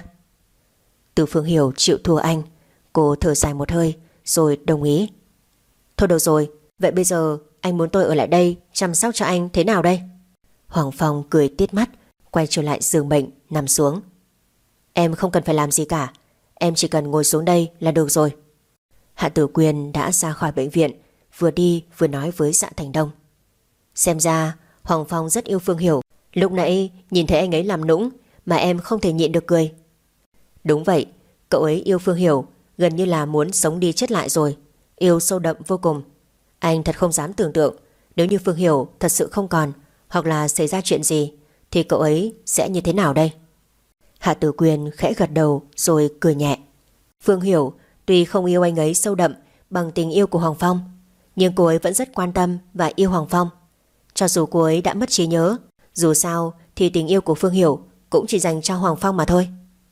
Từ Phương Hiểu chịu thua anh. Cô thở dài một hơi rồi đồng ý. Thôi được rồi, vậy bây giờ anh muốn tôi ở lại đây chăm sóc cho anh thế nào đây? Hoàng Phong cười tít mắt, quay trở lại giường bệnh, nằm xuống. Em không cần phải làm gì cả, em chỉ cần ngồi xuống đây là được rồi. Hạ Tử Quyên đã ra khỏi bệnh viện, vừa đi vừa nói với Dạ Thành Đông. Xem ra Hoàng Phong rất yêu Phương Hiểu. Lúc nãy nhìn thấy anh ấy làm nũng mà em không thể nhịn được cười. Đúng vậy, cậu ấy yêu Phương Hiểu gần như là muốn sống đi chết lại rồi. Yêu sâu đậm vô cùng. Anh thật không dám tưởng tượng nếu như Phương Hiểu thật sự không còn, hoặc là xảy ra chuyện gì, thì cậu ấy sẽ như thế nào đây? Hạ Tử Quyên khẽ gật đầu rồi cười nhẹ. Phương Hiểu tuy không yêu anh ấy sâu đậm bằng tình yêu của Hoàng Phong, nhưng cô ấy vẫn rất quan tâm và yêu Hoàng Phong. Cho dù cô ấy đã mất trí nhớ, dù sao thì tình yêu của Phương Hiểu cũng chỉ dành cho Hoàng Phong mà thôi.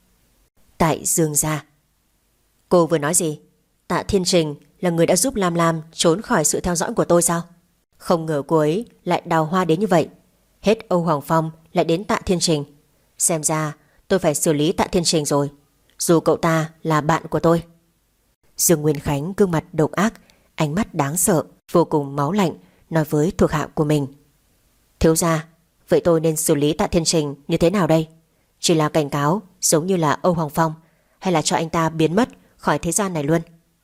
Tại Dương gia. Cô vừa nói gì? Tạ Thiên Trình là người đã giúp Lam Lam trốn khỏi sự theo dõi của tôi sao? Không ngờ cô ấy lại đào hoa đến như vậy. Hết Âu Hoàng Phong lại đến Tạ Thiên Trình. Xem ra tôi phải xử lý Tạ Thiên Trình rồi, dù cậu ta là bạn của tôi. Dương Nguyên Khánh gương mặt độc ác, ánh mắt đáng sợ, vô cùng máu lạnh, nói với thuộc hạ của mình. Thiếu gia, vậy tôi nên xử lý Tạ Thiên Trình như thế nào đây? Chỉ là cảnh cáo giống như là Âu Hoàng Phong, hay là cho anh ta biến mất khỏi thế gian này luôn?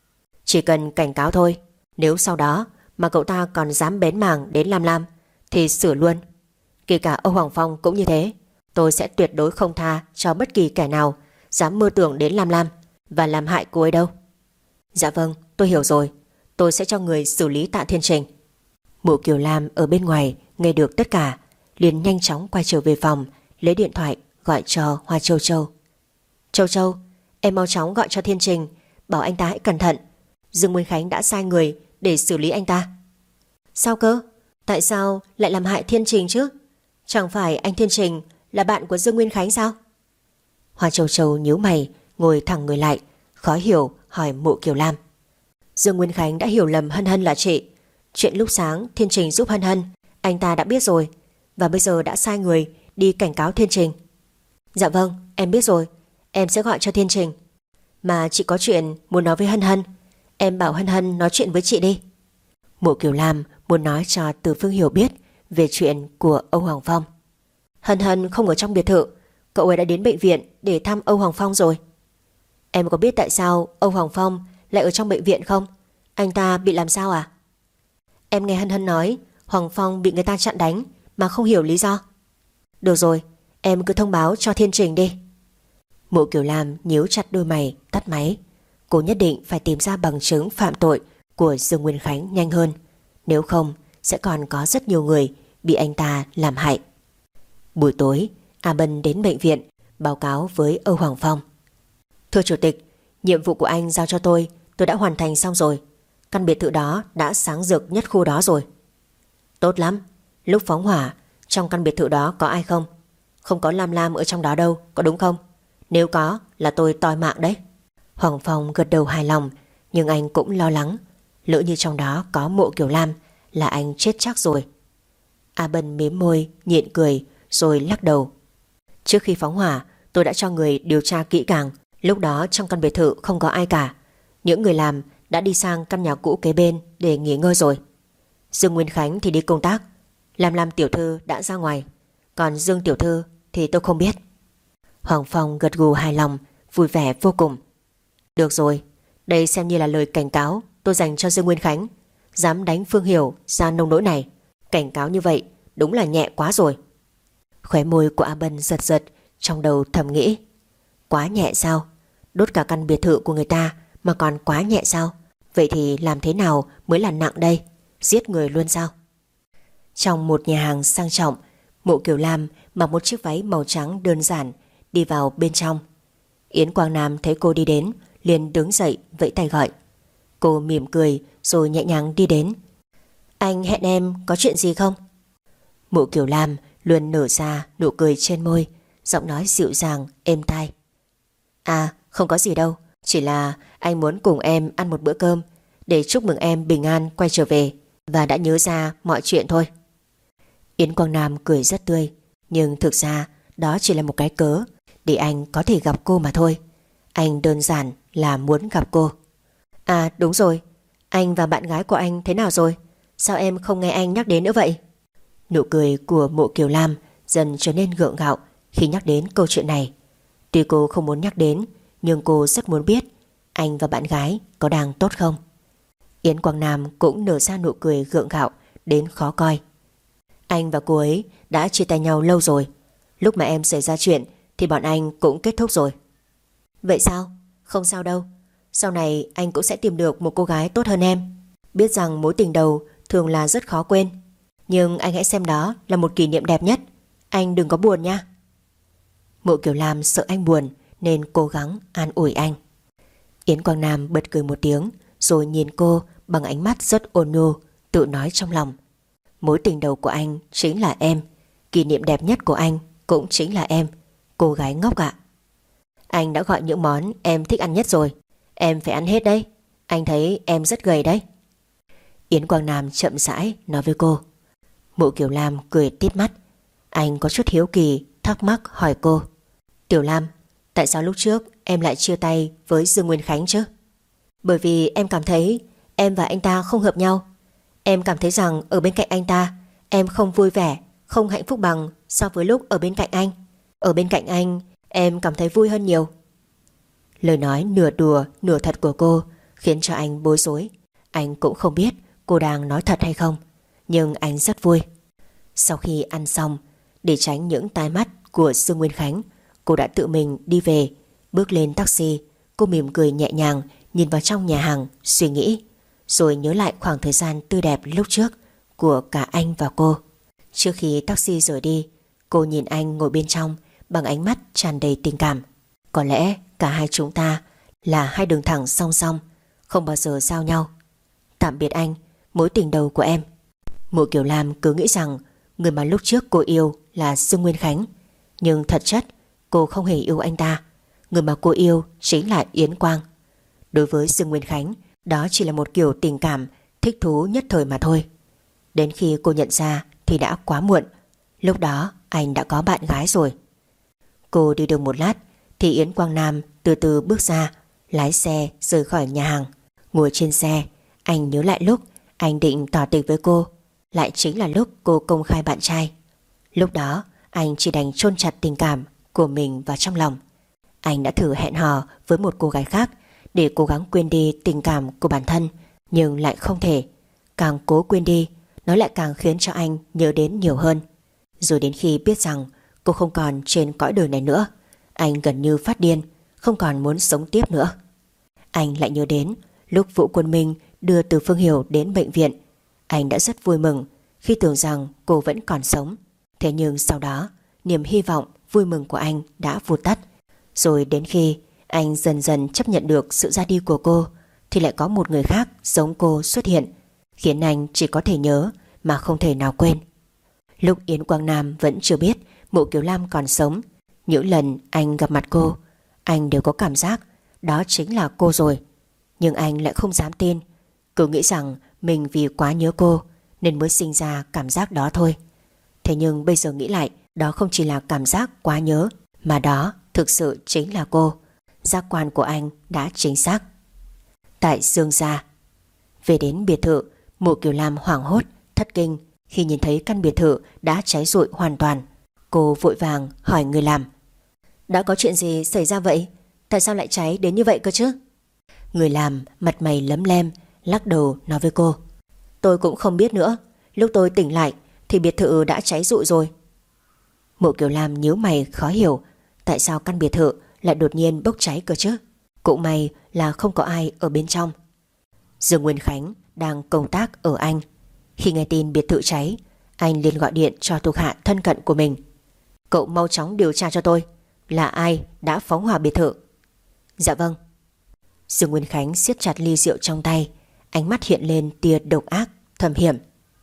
Chỉ cần cảnh cáo thôi. Nếu sau đó mà cậu ta còn dám bén mảng đến Lam Lam thì xử luôn. Kể cả Âu Hoàng Phong cũng như thế. Tôi sẽ tuyệt đối không tha cho bất kỳ kẻ nào dám mơ tưởng đến Lam Lam và làm hại cô ấy đâu. Dạ vâng, tôi hiểu rồi. Tôi sẽ cho người xử lý Tạ Thiên Trình. Mộ Kiều Lam ở bên ngoài nghe được tất cả, liền nhanh chóng quay trở về phòng, lấy điện thoại gọi cho Hoa Châu Châu. Châu Châu, em mau chóng gọi cho Thiên Trình, bảo anh ta hãy cẩn thận. Dương Nguyên Khánh đã sai người để xử lý anh ta. Sao cơ? Tại sao lại làm hại Thiên Trình chứ? Chẳng phải anh Thiên Trình là bạn của Dương Nguyên Khánh sao? Hoa Châu Châu nhíu mày, ngồi thẳng người lại, khó hiểu hỏi Mộ Kiều Lam. Dương Nguyên Khánh đã hiểu lầm Hân Hân là chị. Chuyện lúc sáng Thiên Trình giúp Hân Hân, anh ta đã biết rồi, và bây giờ đã sai người đi cảnh cáo Thiên Trình. Dạ vâng, em biết rồi. Em sẽ gọi cho Thiên Trình. Mà chị có chuyện muốn nói với Hân Hân, em bảo Hân Hân nói chuyện với chị đi. Mộ Kiều Lam muốn nói cho Từ Phương Hiểu biết về chuyện của Âu Hoàng Phong. Hân Hân không ở trong biệt thự, cậu ấy đã đến bệnh viện để thăm Âu Hoàng Phong rồi. Em có biết tại sao Âu Hoàng Phong lại ở trong bệnh viện không? Anh ta bị làm sao à? Em nghe Hân Hân nói Hoàng Phong bị người ta chặn đánh mà không hiểu lý do. Được rồi, em cứ thông báo cho Thiên Trình đi. Mộ Kiều Lam nhíu chặt đôi mày, tắt máy. Cô nhất định phải tìm ra bằng chứng phạm tội của Dương Nguyên Khánh nhanh hơn, nếu không sẽ còn có rất nhiều người bị anh ta làm hại. Buổi tối, A Bân đến bệnh viện báo cáo với Âu Hoàng Phong. Thưa Chủ tịch, nhiệm vụ của anh giao cho tôi đã hoàn thành xong rồi. Căn biệt thự đó đã sáng rực nhất khu đó rồi. Tốt lắm. Lúc phóng hỏa, trong căn biệt thự đó có ai không? Không có Lam Lam ở trong đó đâu, có đúng không? Nếu có là tôi toi mạng đấy. Hoàng Phong gật đầu hài lòng, nhưng anh cũng lo lắng. Lỡ như trong đó có Mộ Kiều Lam là anh chết chắc rồi. A Bân mím môi, nhịn cười rồi lắc đầu. Trước khi phóng hỏa, tôi đã cho người điều tra kỹ càng. Lúc đó trong căn biệt thự không có ai cả. Những người làm đã đi sang căn nhà cũ kế bên để nghỉ ngơi rồi. Dương Nguyên Khánh thì đi công tác, Lam tiểu thư đã ra ngoài, còn Dương tiểu thư thì tôi không biết. Hoàng Phong gật gù hài lòng, vui vẻ vô cùng. Được rồi, đây xem như là lời cảnh cáo tôi dành cho Dương Nguyên Khánh. Dám đánh Phương Hiểu ra nông nỗi này, cảnh cáo như vậy đúng là nhẹ quá rồi. Khóe môi của A Bân giật giật, trong đầu thầm nghĩ, quá nhẹ sao? Đốt cả căn biệt thự của người ta mà còn quá nhẹ sao? Vậy thì làm thế nào mới là nặng đây? Giết người luôn sao? Trong một nhà hàng sang trọng, Mộ Kiều Lam mặc một chiếc váy màu trắng đơn giản đi vào bên trong. Yến Quang Nam thấy cô đi đến, liền đứng dậy vẫy tay gọi. Cô mỉm cười rồi nhẹ nhàng đi đến. Anh hẹn em có chuyện gì không? Mộ Kiều Lam luôn nở ra nụ cười trên môi, giọng nói dịu dàng êm tai. À, không có gì đâu, chỉ là anh muốn cùng em ăn một bữa cơm để chúc mừng em bình an quay trở về và đã nhớ ra mọi chuyện thôi. Yến Quang Nam cười rất tươi, nhưng thực ra đó chỉ là một cái cớ để anh có thể gặp cô mà thôi. Anh đơn giản là muốn gặp cô. À đúng rồi, anh và bạn gái của anh thế nào rồi? Sao em không nghe anh nhắc đến nữa vậy? Nụ cười của Mộ Kiều Lam dần trở nên gượng gạo khi nhắc đến câu chuyện này. Tuy cô không muốn nhắc đến, nhưng cô rất muốn biết anh và bạn gái có đang tốt không. Yến Quang Nam cũng nở ra nụ cười gượng gạo đến khó coi. Anh và cô ấy đã chia tay nhau lâu rồi. Lúc mà em xảy ra chuyện thì bọn anh cũng kết thúc rồi. Vậy sao? Không sao đâu. Sau này anh cũng sẽ tìm được một cô gái tốt hơn em. Biết rằng mối tình đầu thường là rất khó quên, nhưng anh hãy xem đó là một kỷ niệm đẹp nhất. Anh đừng có buồn nha. Mộ Kiều Lam sợ anh buồn nên cố gắng an ủi anh. Yến Quang Nam bật cười một tiếng rồi nhìn cô bằng ánh mắt rất ôn nhu, tự nói trong lòng. Mối tình đầu của anh chính là em, kỷ niệm đẹp nhất của anh cũng chính là em, cô gái ngốc ạ. Anh đã gọi những món em thích ăn nhất rồi, em phải ăn hết đấy. Anh thấy em rất gầy đấy. Yến Quang Nam chậm rãi nói với cô. Mộ Kiều Lam cười tít mắt. Anh có chút hiếu kỳ thắc mắc hỏi cô. Tiểu Lam, tại sao lúc trước em lại chia tay với Dương Nguyên Khánh chứ? Bởi vì em cảm thấy em và anh ta không hợp nhau. Em cảm thấy rằng ở bên cạnh anh ta em không vui vẻ, không hạnh phúc bằng so với lúc ở bên cạnh anh. Ở bên cạnh anh em cảm thấy vui hơn nhiều. Lời nói nửa đùa nửa thật của cô khiến cho anh bối rối. Anh cũng không biết cô đang nói thật hay không, nhưng anh rất vui. Sau khi ăn xong, để tránh những tai mắt của Dương Nguyên Khánh, cô đã tự mình đi về. Bước lên taxi, cô mỉm cười nhẹ nhàng nhìn vào trong nhà hàng, suy nghĩ, rồi nhớ lại khoảng thời gian tươi đẹp lúc trước của cả anh và cô. Trước khi taxi rời đi, cô nhìn anh ngồi bên trong bằng ánh mắt tràn đầy tình cảm. Có lẽ cả hai chúng ta là hai đường thẳng song song, không bao giờ giao nhau. Tạm biệt anh, mối tình đầu của em. Mộ Kiều Lam cứ nghĩ rằng người mà lúc trước cô yêu là Dương Nguyên Khánh, nhưng thật chất cô không hề yêu anh ta. Người mà cô yêu chính là Yến Quang. Đối với Dương Nguyên Khánh, đó chỉ là một kiểu tình cảm thích thú nhất thời mà thôi. Đến khi cô nhận ra thì đã quá muộn. Lúc đó anh đã có bạn gái rồi. Cô đi được một lát thì Yến Quang Nam từ từ bước ra, lái xe rời khỏi nhà hàng. Ngồi trên xe, anh nhớ lại lúc anh định tỏ tình với cô, lại chính là lúc cô công khai bạn trai. Lúc đó anh chỉ đành chôn chặt tình cảm của mình vào trong lòng. Anh đã thử hẹn hò với một cô gái khác để cố gắng quên đi tình cảm của bản thân, nhưng lại không thể. Càng cố quên đi, nó lại càng khiến cho anh nhớ đến nhiều hơn. Rồi đến khi biết rằng cô không còn trên cõi đời này nữa, anh gần như phát điên, không còn muốn sống tiếp nữa. Anh lại nhớ đến lúc Vũ Quân Minh đưa Từ Phương Hiểu đến bệnh viện. Anh đã rất vui mừng khi tưởng rằng cô vẫn còn sống. Thế nhưng sau đó, niềm hy vọng vui mừng của anh đã vụt tắt. Rồi đến khi anh dần dần chấp nhận được sự ra đi của cô, thì lại có một người khác giống cô xuất hiện, khiến anh chỉ có thể nhớ mà không thể nào quên. Lúc Yến Quang Nam vẫn chưa biết Mộ Kiều Lam còn sống, những lần anh gặp mặt cô, anh đều có cảm giác đó chính là cô rồi. Nhưng anh lại không dám tin, cứ nghĩ rằng mình vì quá nhớ cô nên mới sinh ra cảm giác đó thôi. Thế nhưng bây giờ nghĩ lại, đó không chỉ là cảm giác quá nhớ, mà đó thực sự chính là cô. Giác quan của anh đã chính xác. Tại Dương gia, về đến biệt thự, Mộ Kiều Lam hoảng hốt, thất kinh khi nhìn thấy căn biệt thự đã cháy rụi hoàn toàn. Cô vội vàng hỏi người làm. Đã có chuyện gì xảy ra vậy? Tại sao lại cháy đến như vậy cơ chứ? Người làm mặt mày lấm lem, lắc đầu nói với cô. Tôi cũng không biết nữa. Lúc tôi tỉnh lại thì biệt thự đã cháy rụi rồi. Mộ Kiều Lam nhíu mày khó hiểu, tại sao căn biệt thự lại đột nhiên bốc cháy cơ chứ? Cũng may là không có ai ở bên trong. Dương Nguyên Khánh đang công tác ở Anh. Khi nghe tin biệt thự cháy, anh liền gọi điện cho thuộc hạ thân cận của mình. Cậu mau chóng điều tra cho tôi, là ai đã phóng hỏa biệt thự. Dạ vâng. Dương Nguyên Khánh siết chặt ly rượu trong tay, ánh mắt hiện lên tia độc ác, thâm hiểm.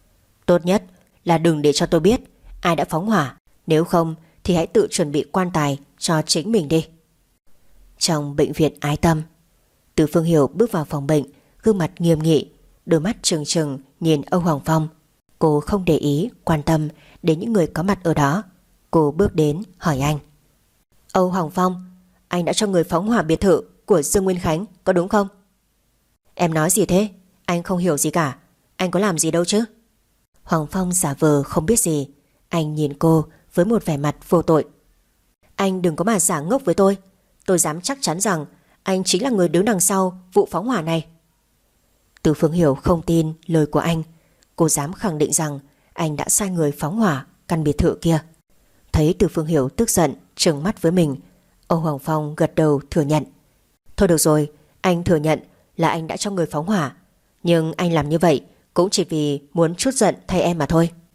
Tốt nhất là đừng để cho tôi biết ai đã phóng hỏa. Nếu không thì hãy tự chuẩn bị quan tài cho chính mình đi. Trong bệnh viện Ái Tâm, Từ Phương Hiểu bước vào phòng bệnh, gương mặt nghiêm nghị, đôi mắt trừng trừng nhìn Âu Hoàng Phong. Cô không để ý, quan tâm đến những người có mặt ở đó. Cô bước đến hỏi anh: Âu Hoàng Phong, anh đã cho người phóng hỏa biệt thự của Dương Nguyên Khánh, có đúng không? Em nói gì thế? Anh không hiểu gì cả. Anh có làm gì đâu chứ? Hoàng Phong giả vờ không biết gì. Anh nhìn cô với một vẻ mặt vô tội. Anh đừng có mà giả ngốc với tôi. Tôi dám chắc chắn rằng anh chính là người đứng đằng sau vụ phóng hỏa này. Từ Phương Hiểu không tin lời của anh. Cô dám khẳng định rằng anh đã sai người phóng hỏa căn biệt thự kia. Thấy Từ Phương Hiểu tức giận trừng mắt với mình, Âu Hoàng Phong gật đầu thừa nhận. Thôi được rồi, anh thừa nhận là anh đã cho người phóng hỏa, nhưng anh làm như vậy cũng chỉ vì muốn trút giận thay em mà thôi.